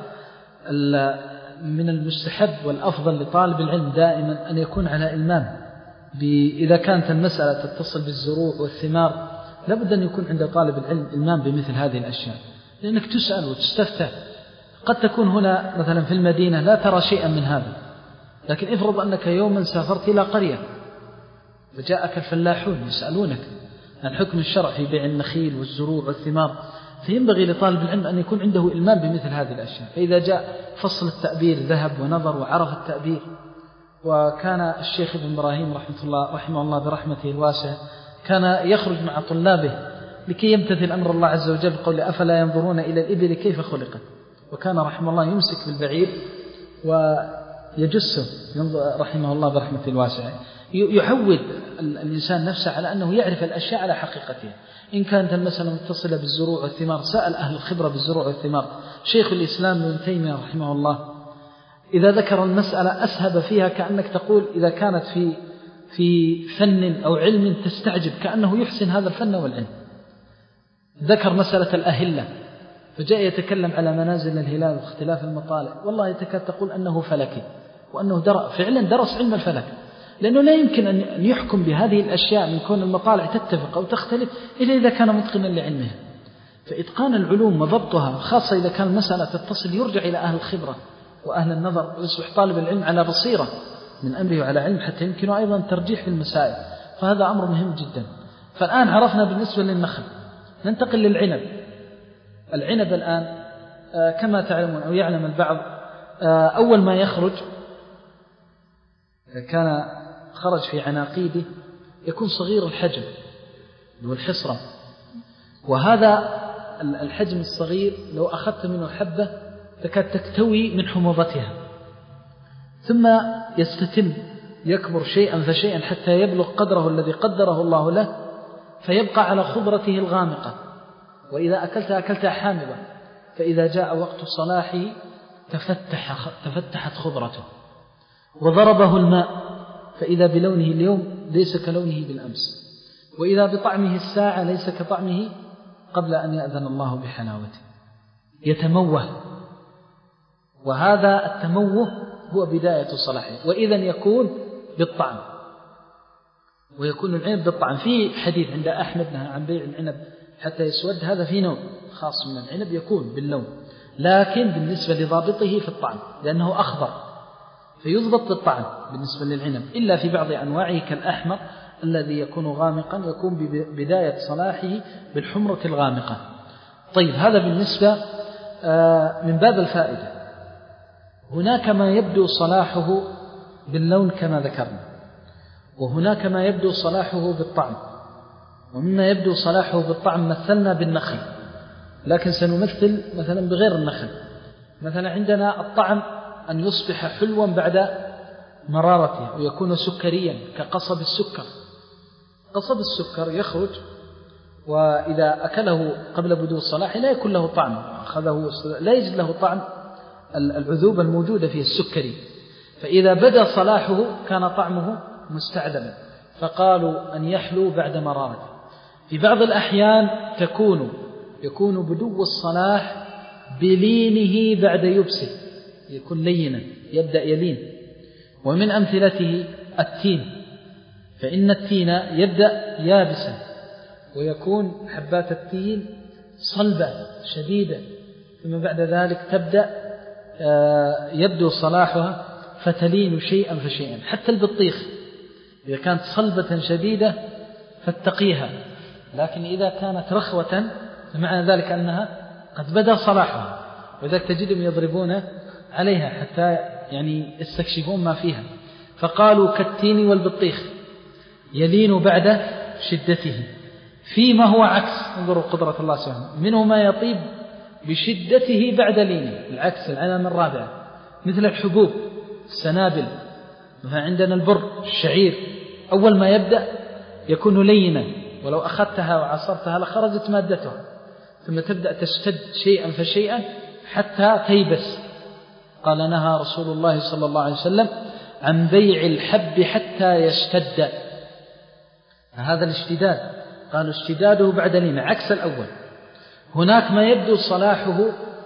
S2: من المستحب والأفضل لطالب العلم دائما أن يكون على إلمام، إذا كانت المسألة تتصل بالزروع والثمار لابد أن يكون عند طالب العلم إلمام بمثل هذه الأشياء، لأنك تسأل وتستفتح. قد تكون هنا مثلا في المدينة لا ترى شيئا من هذا، لكن افرض أنك يوما سافرت إلى قرية وجاءك الفلاحون يسألونك عن حكم الشرع في بيع النخيل والزروع والثمار، فينبغي لطالب العلم أن يكون عنده إلمام بمثل هذه الأشياء. فإذا جاء فصل التأبير ذهب ونظر وعرف التأبير. وكان الشيخ ابن إبراهيم رحمه الله رحمه الله برحمته الواسعة كان يخرج مع طلابه لكي يمتثل أمر الله عز وجل قول أفلا ينظرون إلى الإبل كيف خلقت، وكان رحمه الله يمسك بالبعير ويجسه رحمه الله برحمته الواسعة، يعود الإنسان نفسه على أنه يعرف الأشياء على حقيقتها. إن كانت المسألة متصلة بالزروع والثمار سأل أهل الخبرة بالزروع والثمار. شيخ الإسلام ابن تيمية رحمه الله إذا ذكر المسألة أسهب فيها كأنك تقول إذا كانت في في فن أو علم تستعجب كأنه يحسن هذا الفن والعلم. ذكر مسألة الأهلة فجاء يتكلم على منازل الهلال واختلاف المطالع، والله تكاد تقول أنه فلكي وأنه در... فعلا درس علم الفلك، لأنه لا يمكن أن يحكم بهذه الأشياء من كون المطالع تتفق أو تختلف إلا إذا كان متقنا لعلمها. فإتقان العلوم وضبطها خاصة إذا كان المسألة تتصل يرجع إلى أهل الخبرة وأهل النظر، ويصبح طالب العلم على بصيرة من أمره وعلى علم حتى يمكن أيضا ترجيح المسائل، فهذا أمر مهم جدا. فالآن عرفنا بالنسبة للنخل، ننتقل للعنب. العنب الآن كما تعلمون أو يعلم البعض أول ما يخرج كان خرج في عناقيده يكون صغير الحجم والحصرة، وهذا الحجم الصغير لو أخذت منه حبة تكاد تكتوي من حموضتها، ثم يستتم يكبر شيئا فشيئا حتى يبلغ قدره الذي قدره الله له، فيبقى على خضرته الغامقة، وإذا أكلتها أكلتها حامضة، فإذا جاء وقت صلاحه تفتح تفتحت خضرته وضربه الماء، فإذا بلونه اليوم ليس كلونه بالأمس، وإذا بطعمه الساعة ليس كطعمه قبل أن يأذن الله بحلاوته، يتموه. وهذا التموه هو بداية صلاحه، وإذا يكون بالطعم، ويكون العنب بالطعم. في حديث عند أحمد نهى عن بيع العنب حتى يسود، هذا في نوع خاص من العنب يكون باللون، لكن بالنسبة لضابطه في الطعم لأنه أخضر فيضبط بالطعم بالنسبة للعنب، إلا في بعض أنواعه كالأحمر الذي يكون غامقا يكون ببداية صلاحه بالحمرة الغامقة. طيب، هذا بالنسبة من باب الفائدة. هناك ما يبدو صلاحه باللون كما ذكرنا، وهناك ما يبدو صلاحه بالطعم، ومما يبدو صلاحه بالطعم مثلنا بالنخل، لكن سنمثل مثلا بغير النخل. مثلا عندنا الطعم أن يصبح حلوا بعد مرارته ويكون سكريا كقصب السكر. قصب السكر يخرج وإذا أكله قبل بدو الصلاح لا يكون له طعم، أخذه لا يجد له طعم العذوبة الموجودة فيه السكري، فإذا بدأ صلاحه كان طعمه مستعدما، فقالوا أن يحلو بعد مرارته. في بعض الأحيان تكون يكون بدو الصلاح بلينه بعد يبسه، يكون لينا يبدأ يلين. ومن أمثلته التين، فإن التين يبدأ يابسا ويكون حبات التين صلبة شديدة، ثم بعد ذلك تبدأ يبدو صلاحها فتلين شيئا فشيئا. حتى البطيخ إذا كانت صلبة شديدة فاتقيها، لكن إذا كانت رخوة فمعنى ذلك أنها قد بدأ صلاحها، وذلك تجدهم يضربون عليها حتى يعني يستكشفون ما فيها. فقالوا كالتين والبطيخ يلين بعد شدته. فيما هو عكس، انظروا قدرة الله سبحانه، منه ما يطيب بشدته بعد لينه، العكس العلامة الرابعة، مثل الحبوب السنابل، فعندنا البر الشعير أول ما يبدأ يكون لينا، ولو أخذتها وعصرتها لخرجت مادتها، ثم تبدأ تشتد شيئا فشيئا حتى تيبس. قال نهى رسول الله صلى الله عليه وسلم عن بيع الحب حتى يشتد. هذا الاشتداد قالوا اشتداده بعد لينة عكس الأول. هناك ما يبدو صلاحه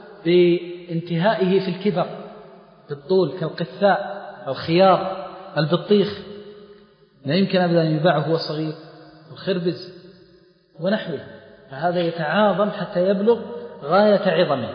S2: بانتهائه في الكبر بالطول كالقثاء، الخيار، البطيخ لا يمكن أبدا أن يباع وهو صغير، الخربز ونحوه، فهذا يتعاظم حتى يبلغ غاية عظمه.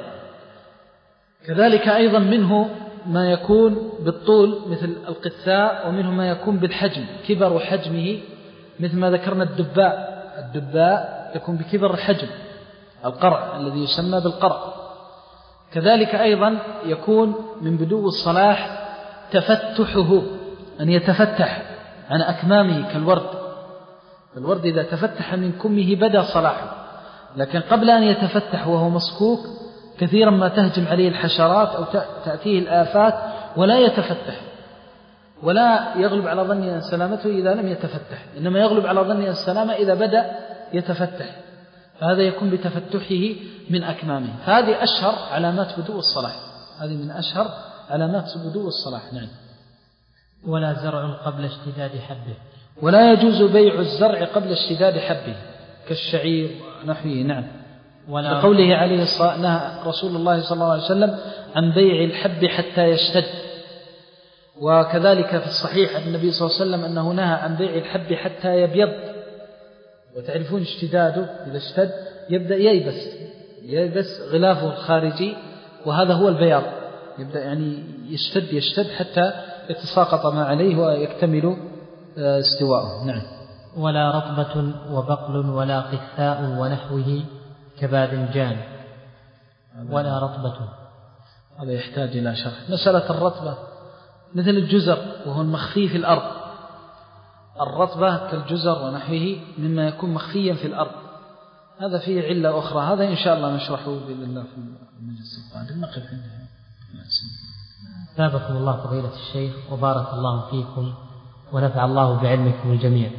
S2: كذلك أيضا منه ما يكون بالطول مثل القثاء، ومنه ما يكون بالحجم كبر حجمه مثل ما ذكرنا الدباء. الدباء يكون بكبر الحجم، القرع الذي يسمى بالقرع. كذلك أيضا يكون من بدو الصلاح تفتحه، أن يتفتح عن أكمامه كالورد. الورد إذا تفتح من كمه بدأ صلاحه، لكن قبل أن يتفتح وهو مسكوك كثيرا ما تهجم عليه الحشرات أو تأتيه الآفات ولا يتفتح، ولا يغلب على ظني سلامته إذا لم يتفتح، إنما يغلب على ظني السلامة إذا بدأ يتفتح، فهذا يكون بتفتحه من أكمامه. فهذه أشهر علامات بدو الصلاح، هذه من أشهر علامات بدو الصلاح. نعم.
S1: ولا زرع قبل اشتداد حبه،
S2: ولا يجوز بيع الزرع قبل اشتداد حبه كالشعير ونحوه. نعم. وقوله عليه الصلاة نهى رسول الله صلى الله عليه وسلم عن بيع الحب حتى يشتد. وكذلك في الصحيح عن النبي صلى الله عليه وسلم أنه نهى عن بيع الحب حتى يبيض، وتعرفون اشتداده إذا اشتد يبدأ ييبس ييبس غلافه الخارجي، وهذا هو البياض، يبدأ يعني يشتد يشتد حتى يتساقط ما عليه ويكتمل استواءه. نعم.
S1: ولا رطبة وبقل ولا قثاء ونحوه كباذنجان. ولا رطبة،
S2: هذا يحتاج إلى شرح. مسألة الرطبة مثل الجزر وهو المخفي في الأرض، الرطبة كالجزر ونحوه مما يكون مخفيا في الأرض، هذا فيه علة أخرى، هذا إن شاء الله نشرحه بإذن الله في المجلس القادم. نقف عنده.
S1: ثابكم الله فضيلة الشيخ وبارك الله فيكم ونفع الله بعلمكم الجميع.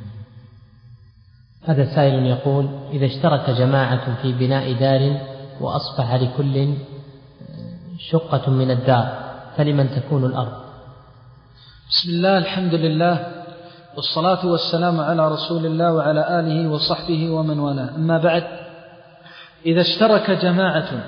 S1: هذا سائل يقول: إذا اشترك جماعة في بناء دار وأصبح لكل شقة من الدار فلمن تكون الأرض؟
S2: بسم الله، الحمد لله، والصلاة والسلام على رسول الله وعلى آله وصحبه ومن والاه. أما بعد، إذا اشترك جماعة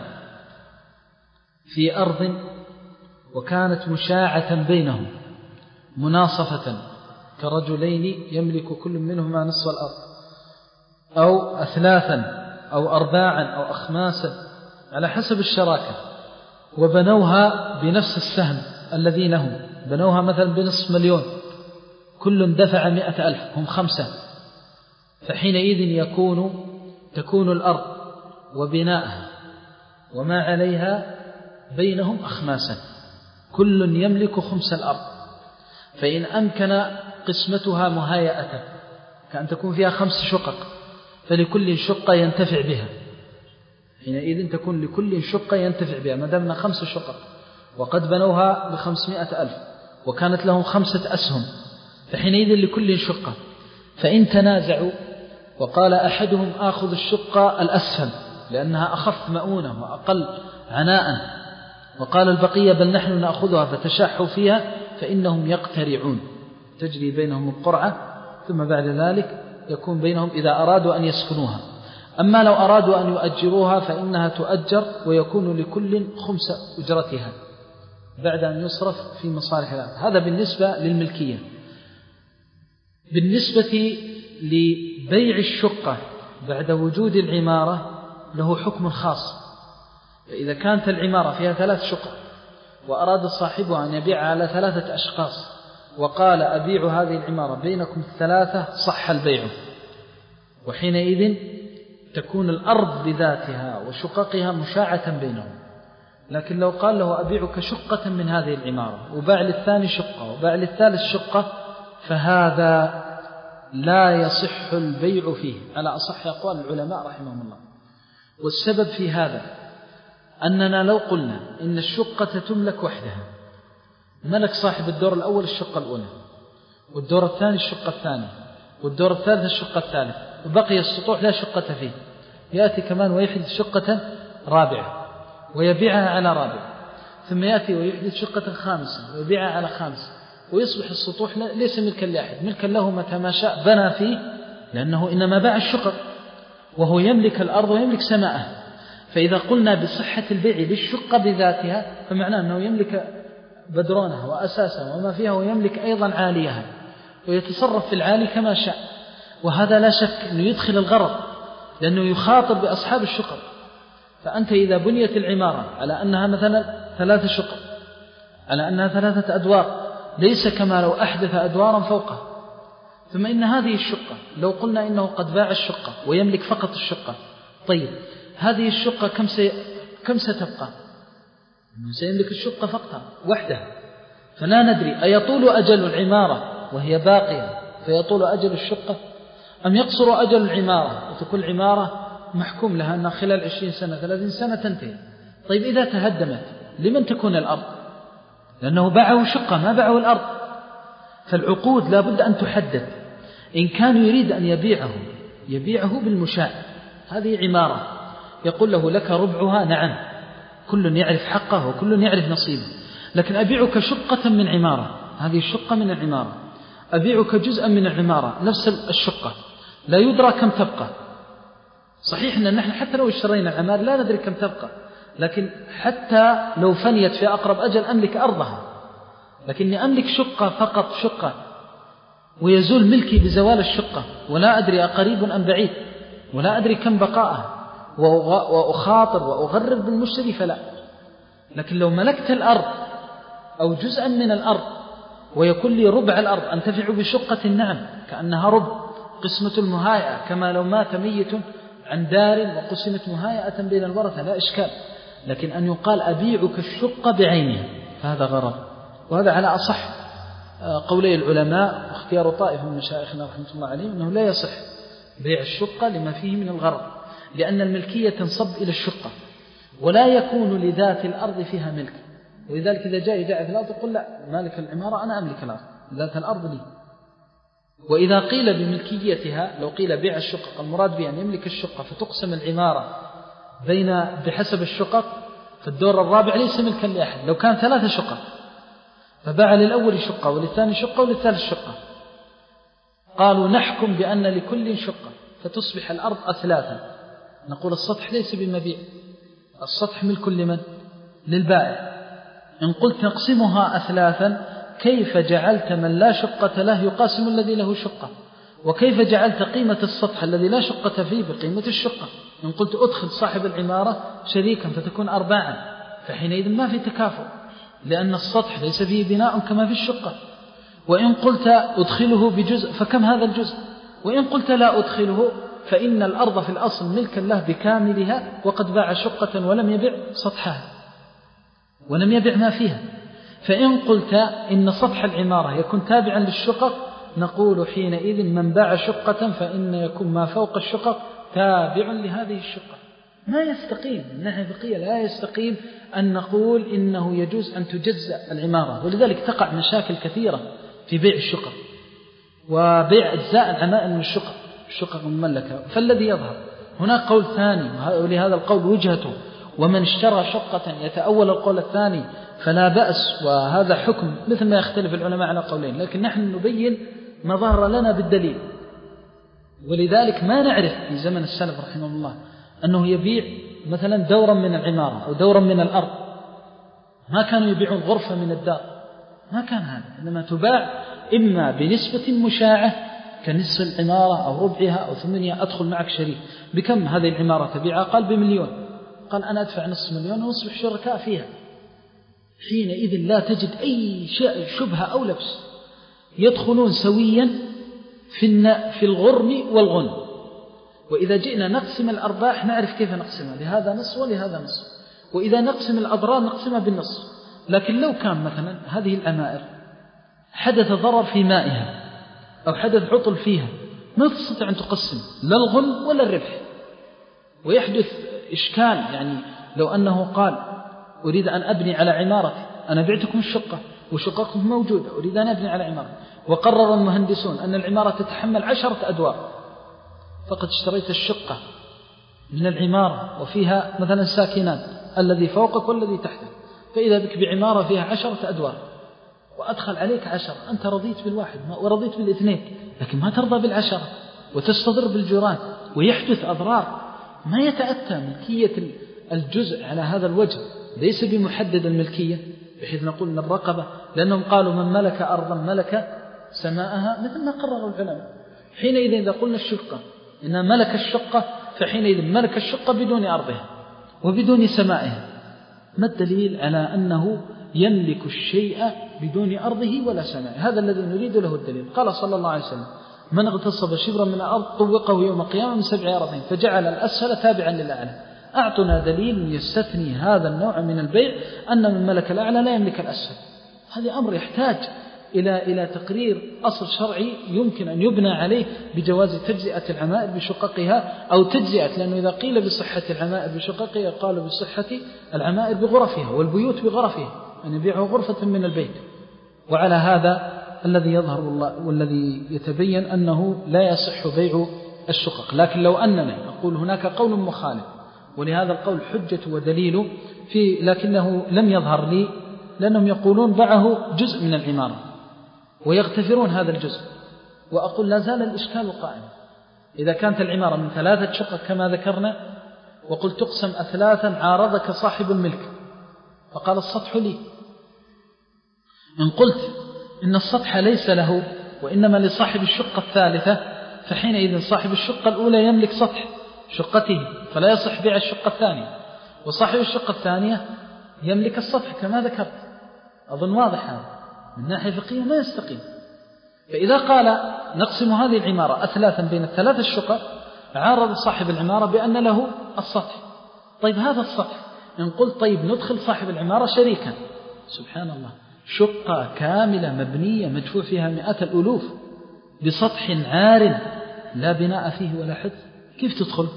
S2: في أرض وكانت مشاعة بينهم مناصفة كرجلين يملك كل منهما نصف الأرض، أو أثلاثا أو أرباعا أو أخماسا على حسب الشراكة، وبنوها بنفس السهم الذي لهم، بنوها مثلا بنصف مليون، كل دفع مئة ألف، هم خمسة، فحينئذ يكون تكون الأرض وبناءها وما عليها بينهم أخماسا، كل يملك خمس الأرض. فإن أمكن قسمتها مهيئة كأن تكون فيها خمس شقق، فلكل شقة ينتفع بها، حينئذ تكون لكل شقة ينتفع بها، ما دامنا خمس شقق وقد بنوها بخمسمائة ألف وكانت لهم خمسة أسهم، فحينئذ لكل شقة. فإن تنازعوا وقال أحدهم آخذ الشقة الأسفل لأنها أخف مؤونة وأقل عناء، وقال البقية بل نحن نأخذها، فتشاحوا فيها، فإنهم يقترعون، تجري بينهم القرعة، ثم بعد ذلك يكون بينهم إذا أرادوا أن يسكنوها. أما لو أرادوا أن يؤجروها فإنها تؤجر ويكون لكل خمس أجرتها بعد أن يصرف في مصالح الأرض. هذا بالنسبة للملكية. بالنسبة لبيع الشقة بعد وجود العمارة له حكم خاص. فإذا كانت العمارة فيها ثلاث شقق وأراد صاحبها أن يبيع على ثلاثة أشخاص وقال أبيع هذه العمارة بينكم الثلاثة، صح البيع، وحينئذ تكون الأرض بذاتها وشققها مشاعة بينهم. لكن لو قال له أبيعك شقة من هذه العمارة وباع للثاني شقة وباع للثالث شقة، فهذا لا يصح البيع فيه على أصح أقوال العلماء رحمهم الله. والسبب في هذا أننا لو قلنا إن الشقة تملك وحدها، ملك صاحب الدور الأول الشقة الأولى، والدور الثاني الشقة الثانية، والدور الثالث الشقة الثالث، وبقي السطوح لا شقة فيه، يأتي كمان ويحدث شقة رابعة ويبيعها على رابعة، ثم يأتي ويحدث شقة خامسة ويبيعها على خامسة، ويصبح السطوح ليس ملكا لأحد، ملكا له متى ما شاء بنى فيه، لأنه إنما باع الشقق وهو يملك الأرض ويملك سماءه. فإذا قلنا بصحة البيع بالشقة بذاتها فمعناه أنه يملك بدرونها وأساسها وما فيها، ويملك أيضا عاليها ويتصرف في العالي كما شاء. وهذا لا شك أنه يدخل الغرض، لأنه يخاطب بأصحاب الشقق. فأنت إذا بنيت العمارة على أنها مثلا ثلاثة شقق، على أنها ثلاثة أدوار، ليس كما لو أحدث أدوارا فوقها، ثم إن هذه الشقة لو قلنا إنه قد باع الشقة ويملك فقط الشقة، طيب هذه الشقة كم, سي... كم ستبقى؟ سيملك الشقة فقط وحدها، فلا ندري أيطول أجل العمارة وهي باقية فيطول أجل الشقة، أم يقصر أجل العمارة وتكون العمارة محكوم لها أنها خلال عشرين سنة ثلاثين سنة تنتهي. طيب إذا تهدمت لمن تكون الأرض؟ لأنه باعه شقة ما باعه الأرض. فالعقود لا بد أن تحدد. إن كان يريد أن يبيعه يبيعه بالمشاع، هذه عمارة يقول له لك ربعها، نعم، كل يعرف حقه وكل يعرف نصيبه. لكن أبيعك شقة من عمارة، هذه الشقة من العمارة، أبيعك جزءا من العمارة نفس الشقة، لا يدرى كم تبقى. صحيح أن نحن حتى لو اشترينا العمارة لا ندري كم تبقى، لكن حتى لو فنيت في أقرب أجل أملك أرضها، لكني أملك شقة فقط، شقة، ويزول ملكي بزوال الشقة ولا أدري أقريب أم بعيد ولا أدري كم بقاءها، وأخاطر وأغرر بالمشتري فلا. لكن لو ملكت الأرض أو جزءا من الأرض ويكون لي ربع الأرض أنتفع بشقة، نعم، كأنها ربع، قسمة المهايئة، كما لو مات ميت عن دار وقسمت مهايئة بين الورثة لا إشكال. لكن أن يقال أبيعك الشقة بعينها فهذا غرر، وهذا على أصح قولي العلماء واختيار طائفة من مشايخنا رحمة الله عليهم أنه لا يصح بيع الشقة لما فيه من الغرر، لأن الملكية تنصب إلى الشقة ولا يكون لذات الأرض فيها ملك. ولذلك إذا جاء يبيع في الأرض يقول لا، مالك العمارة أنا أملك الأرض، ذات الأرض لي. وإذا قيل بملكيتها، لو قيل بيع الشقق المراد بأن يملك الشقة فتقسم العمارة بين بحسب الشقق، فالدور الرابع ليس ملكا لأحد. لو كان ثلاثة شقق فباع للأول شقة وللثاني شقة وللثالث شقة، قالوا نحكم بأن لكل شقة فتصبح الأرض أثلاثا، نقول السطح ليس بمبيع، السطح ملك لمن؟ للبائع. إن قلت نقسمها أثلاثا كيف جعلت من لا شقة له يقاسم الذي له شقة؟ وكيف جعلت قيمة السطح الذي لا شقة فيه بقيمة الشقة؟ إن قلت أدخل صاحب العمارة شريكا فتكون أرباعا، فحينئذ ما في تكافؤ، لأن السطح ليس فيه بناء كما في الشقة. وإن قلت أدخله بجزء فكم هذا الجزء؟ وإن قلت لا أدخله فإن الأرض في الأصل ملكا له بكاملها، وقد باع شقة ولم يبع سطحها ولم يبع ما فيها. فإن قلت إن سطح العمارة يكون تابعا للشقق، نقول حينئذ من باع شقة فإن يكون ما فوق الشقق تابع لهذه الشقة. ما يستقيم من ناحية فقهية، لا يستقيم أن نقول إنه يجوز أن تجزأ العمارة. ولذلك تقع مشاكل كثيرة في بيع الشقق وبيع أجزاء العمائر من الشقق، الشقق المملكة. فالذي يظهر هناك قول ثاني، ولهذا القول وجهته، ومن اشترى شقة يتأول القول الثاني فلا بأس، وهذا حكم مثل ما يختلف العلماء على قولين، لكن نحن نبين ما ظهر لنا بالدليل. ولذلك ما نعرف في زمن السلف رحمه الله أنه يبيع مثلا دورا من العمارة أو دورا من الأرض، ما كانوا يبيعون غرفة من الدار، ما كان هذا، إنما تباع إما بنسبة مشاعة كنصف العمارة أو ربعها أو ثمانية، أدخل معك شريك، بكم هذه العمارة تبيعها؟ قال بمليون، قال أنا أدفع نصف مليون ونصبح شركاء فيها. حينئذ لا تجد أي شبهة أو لبس، يدخلون سويا في في الغرم والغنم. وإذا جئنا نقسم الأرباح نعرف كيف نقسمها، لهذا نصف ولهذا نصف، وإذا نقسم الأضرار نقسمها بالنصف. لكن لو كان مثلا هذه الأمائر حدث ضرر في مائها أو حدث عطل فيها، ما تستطيع أن تقسم لا الغنم ولا الربح، ويحدث إشكال. يعني لو أنه قال أريد أن أبني على عمارتي، أنا بعتكم الشقة وشققكم موجودة، أريد أن أبني على عمارة، وقرر المهندسون أن العمارة تتحمل عشرة أدوار، فقد اشتريت الشقة من العمارة وفيها مثلا ساكنان، الذي فوقك والذي تحتك، فإذا بك بعمارة فيها عشرة أدوار وأدخل عليك عشرة، أنت رضيت بالواحد ورضيت بالاثنين، لكن ما ترضى بالعشرة وتستضر بالجيران ويحدث أضرار. ما يتأتى ملكية الجزء على هذا الوجه، ليس بمحدد الملكية بحيث نقول من الرقبة، لأنهم قالوا من ملك أرضا ملك سماءها، مثل ما قرروا العلماء. حينئذ إذا قلنا الشقة إن ملك الشقة، فحينئذ ملك الشقة بدون أرضها وبدون سمائها. ما الدليل على أنه يملك الشيء بدون أرضه ولا سمائه؟ هذا الذي نريد له الدليل. قال صلى الله عليه وسلم من اغتصب شبرا من الأرض طوقه يوم القيامة من سبع أراضين فجعل الأسفل تابعا للأعلى. أعطنا دليل يستثني هذا النوع من البيع أن من ملك الأعلى لا يملك الأسفل. هذا أمر يحتاج إلى إلى تقرير أصل شرعي يمكن أن يبنى عليه بجواز تجزئة العمائر بشققها أو تجزئة، لأنه إذا قيل بصحة العمائر بشققها قالوا بصحة العمائر بغرفها والبيوت بغرفها، أن يبيعه غرفة من البيت. وعلى هذا الذي يظهر الله والذي يتبين أنه لا يصح بيع الشقق. لكن لو أننا نقول هناك قول مخالف، ولهذا القول حجة ودليل في، لكنه لم يظهر لي، لأنهم يقولون باعه جزء من العمارة ويغتفرون هذا الجزء، وأقول لا زال الإشكال قائم. إذا كانت العمارة من ثلاثة شقق كما ذكرنا وقلت تقسم أثلاثا، عارضك صاحب الملك فقال السطح لي، إن قلت إن السطح ليس له وإنما لصاحب الشقة الثالثة، فحينئذ صاحب الشقة الأولى يملك سطح شقته فلا يصح بيع الشقة الثانية، وصاحب الشقة الثانية يملك السطح كما ذكرت. أظن واضح هذا من ناحية فقهية ما يستقيم. فإذا قال نقسم هذه العمارة أثلاثا بين الثلاث الشقق، عارض صاحب العمارة بأن له السطح. طيب هذا السطح إن قلت طيب ندخل صاحب العمارة شريكا، سبحان الله، شقة كاملة مبنية مدفوع فيها مئات الألوف بسطح عار لا بناء فيه ولا حد، كيف تدخل؟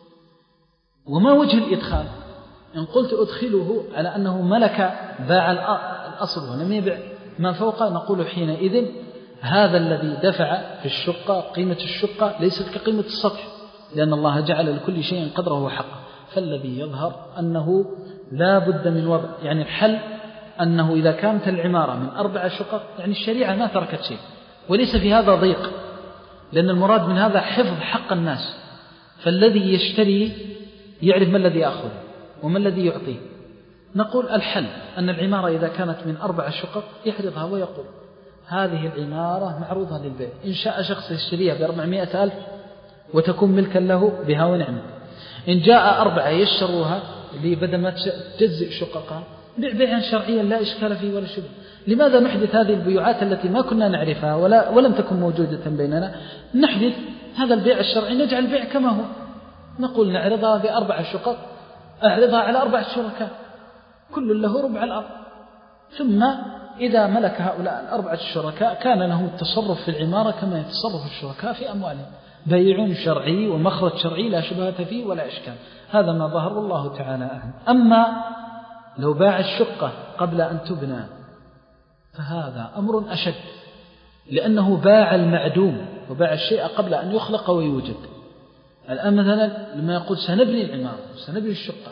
S2: وما وجه الإدخال؟ إن قلت أدخله على أنه ملك باع الأصل ولم يبع ما فوقه، نقول حينئذ هذا الذي دفع في الشقة قيمة الشقة ليست كقيمة السطح، لأن الله جعل لكل شيء قدره وحقه. فالذي يظهر أنه لا بد من وضع، يعني الحل أنه إذا كانت العمارة من أربع شقق، يعني الشريعة ما تركت شيء، وليس في هذا ضيق، لأن المراد من هذا حفظ حق الناس. فالذي يشتري يعرف ما الذي يأخذ وما الذي يعطيه. نقول الحل أن العمارة إذا كانت من أربع شقق يحرضها ويقول هذه العمارة معروضة للبيع، إن شاء شخص يشتريها بأربعمائة ألف وتكون ملكا له بها ونعمة، إن جاء أربعة يشتروها اللي بدل ما تجزئ شققها بيع بيعا شرعيا لا إشكال فيه ولا شبه. لماذا نحدث هذه البيوعات التي ما كنا نعرفها ولا ولم تكن موجودة بيننا؟ نحدث هذا البيع الشرعي، نجعل البيع كما هو، نقول نعرضها بأربع شقق، أعرضها على أربعة شركاء كل له ربع الأرض، ثم إذا ملك هؤلاء الأربعة الشركاء كان لهم التصرف في العمارة كما يتصرف الشركاء في أموالهم، بيع شرعي ومخرج شرعي لا شبهة فيه ولا إشكال. هذا ما ظهر والله تعالى أعلم. أما لو باع الشقة قبل أن تبنى فهذا أمر أشد، لأنه باع المعدوم وباع الشيء قبل أن يخلق ويوجد. الآن مثلا لما يقول سنبني العمارة سنبني الشقة،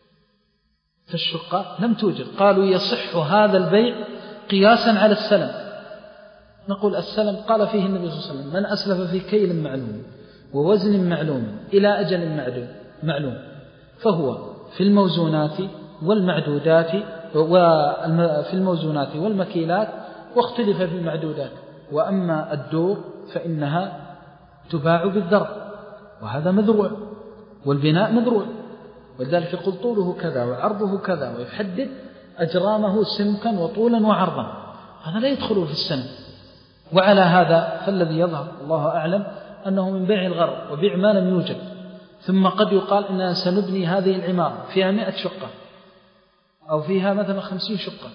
S2: فالشقة لم توجد، قالوا يصح هذا البيع قياسا على السلم. نقول السلم قال فيه النبي صلى الله عليه وسلم من أسلف في كيل معلوم ووزن معلوم إلى أجل معلوم فهو في الموزونات والمعدودات وفي الموزونات والمكيلات، واختلف في المعدودات. وأما الدور فإنها تباع بالذر وهذا مذروع، والبناء مذروع، ولذلك يقول طوله كذا وعرضه كذا ويحدد أجرامه سمكا وطولا وعرضا، هذا لا يدخل في السنة. وعلى هذا فالذي يظهر الله أعلم أنه من بيع الغرر وبيع ما لم يوجد. ثم قد يقال إننا سنبني هذه العمارة فيها مئة شقة أو فيها مثلا خمسين شقة،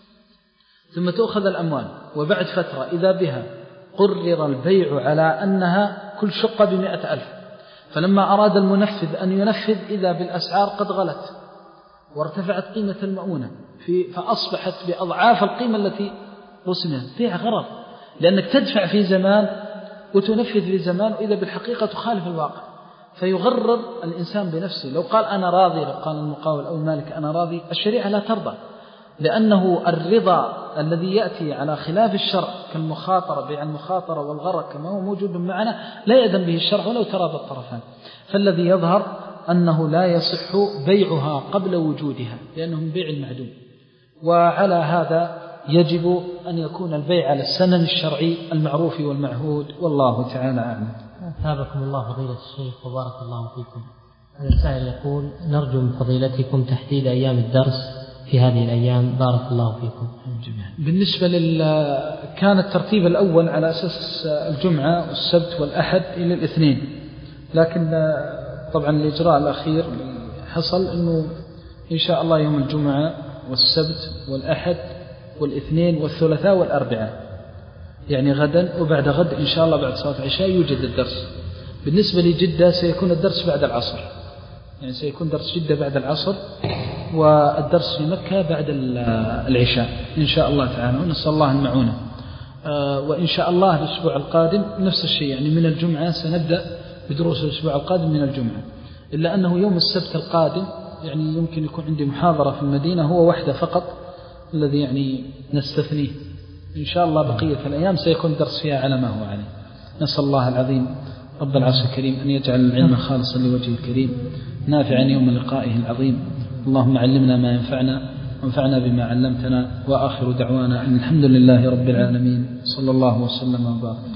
S2: ثم تأخذ الأموال وبعد فترة إذا بها قرر البيع على أنها كل شقة بمئة ألف، فلما أراد المنفذ أن ينفذ إذا بالأسعار قد غلت وارتفعت قيمة المؤونة فأصبحت بأضعاف القيمة التي رسمها. بيع غرر، لأنك تدفع في زمان وتنفذ في زمان، وإذا بالحقيقة تخالف الواقع، فيغرر الإنسان بنفسه. لو قال أنا راضي، لو قال المقاول أو المالك أنا راضي، الشريعة لا ترضى، لأنه الرضا الذي يأتي على خلاف الشرع كالمخاطرة، بيع المخاطرة والغرر كما هو موجود معنا لا يأذن به الشرع ولو تراضى الطرفان. فالذي يظهر أنه لا يصح بيعها قبل وجودها لأنه من بيع المعدوم. وعلى هذا يجب أن يكون البيع على السنن الشرعي المعروف والمعهود، والله تعالى أعلم.
S1: أثابكم الله فضيلة الشيخ وبارك الله فيكم. هذا السائل يقول نرجو من فضيلتكم تحديد أيام الدرس في هذه الأيام، بارك الله فيكم.
S2: بالنسبة لل كان الترتيب الأول على أساس الجمعة والسبت والأحد إلى الاثنين، لكن طبعا الإجراء الأخير حصل أنه إن شاء الله يوم الجمعة والسبت والأحد والاثنين والثلاثاء والأربعاء، يعني غدا وبعد غد إن شاء الله بعد صلاة العشاء يوجد الدرس. بالنسبة لجدة سيكون الدرس بعد العصر، يعني سيكون درس جدة بعد العصر والدرس في مكة بعد العشاء إن شاء الله تعالى، ونسأل الله المعونة. وإن شاء الله الأسبوع القادم نفس الشيء، يعني من الجمعة سنبدأ بدروس الأسبوع القادم من الجمعة، إلا أنه يوم السبت القادم يعني يمكن يكون عندي محاضرة في المدينة هو واحدة فقط الذي يعني نستثنيه. إن شاء الله بقية الأيام سيكون درس فيها على ما هو عليه. نسأل الله العظيم رب العرش الكريم أن يجعل العلم خالصا لوجهه الكريم نافعا يوم لقائه العظيم. اللهم علمنا ما ينفعنا وانفعنا بما علمتنا، وآخر دعوانا أن الحمد لله رب العالمين، صلى الله وسلم وبارك.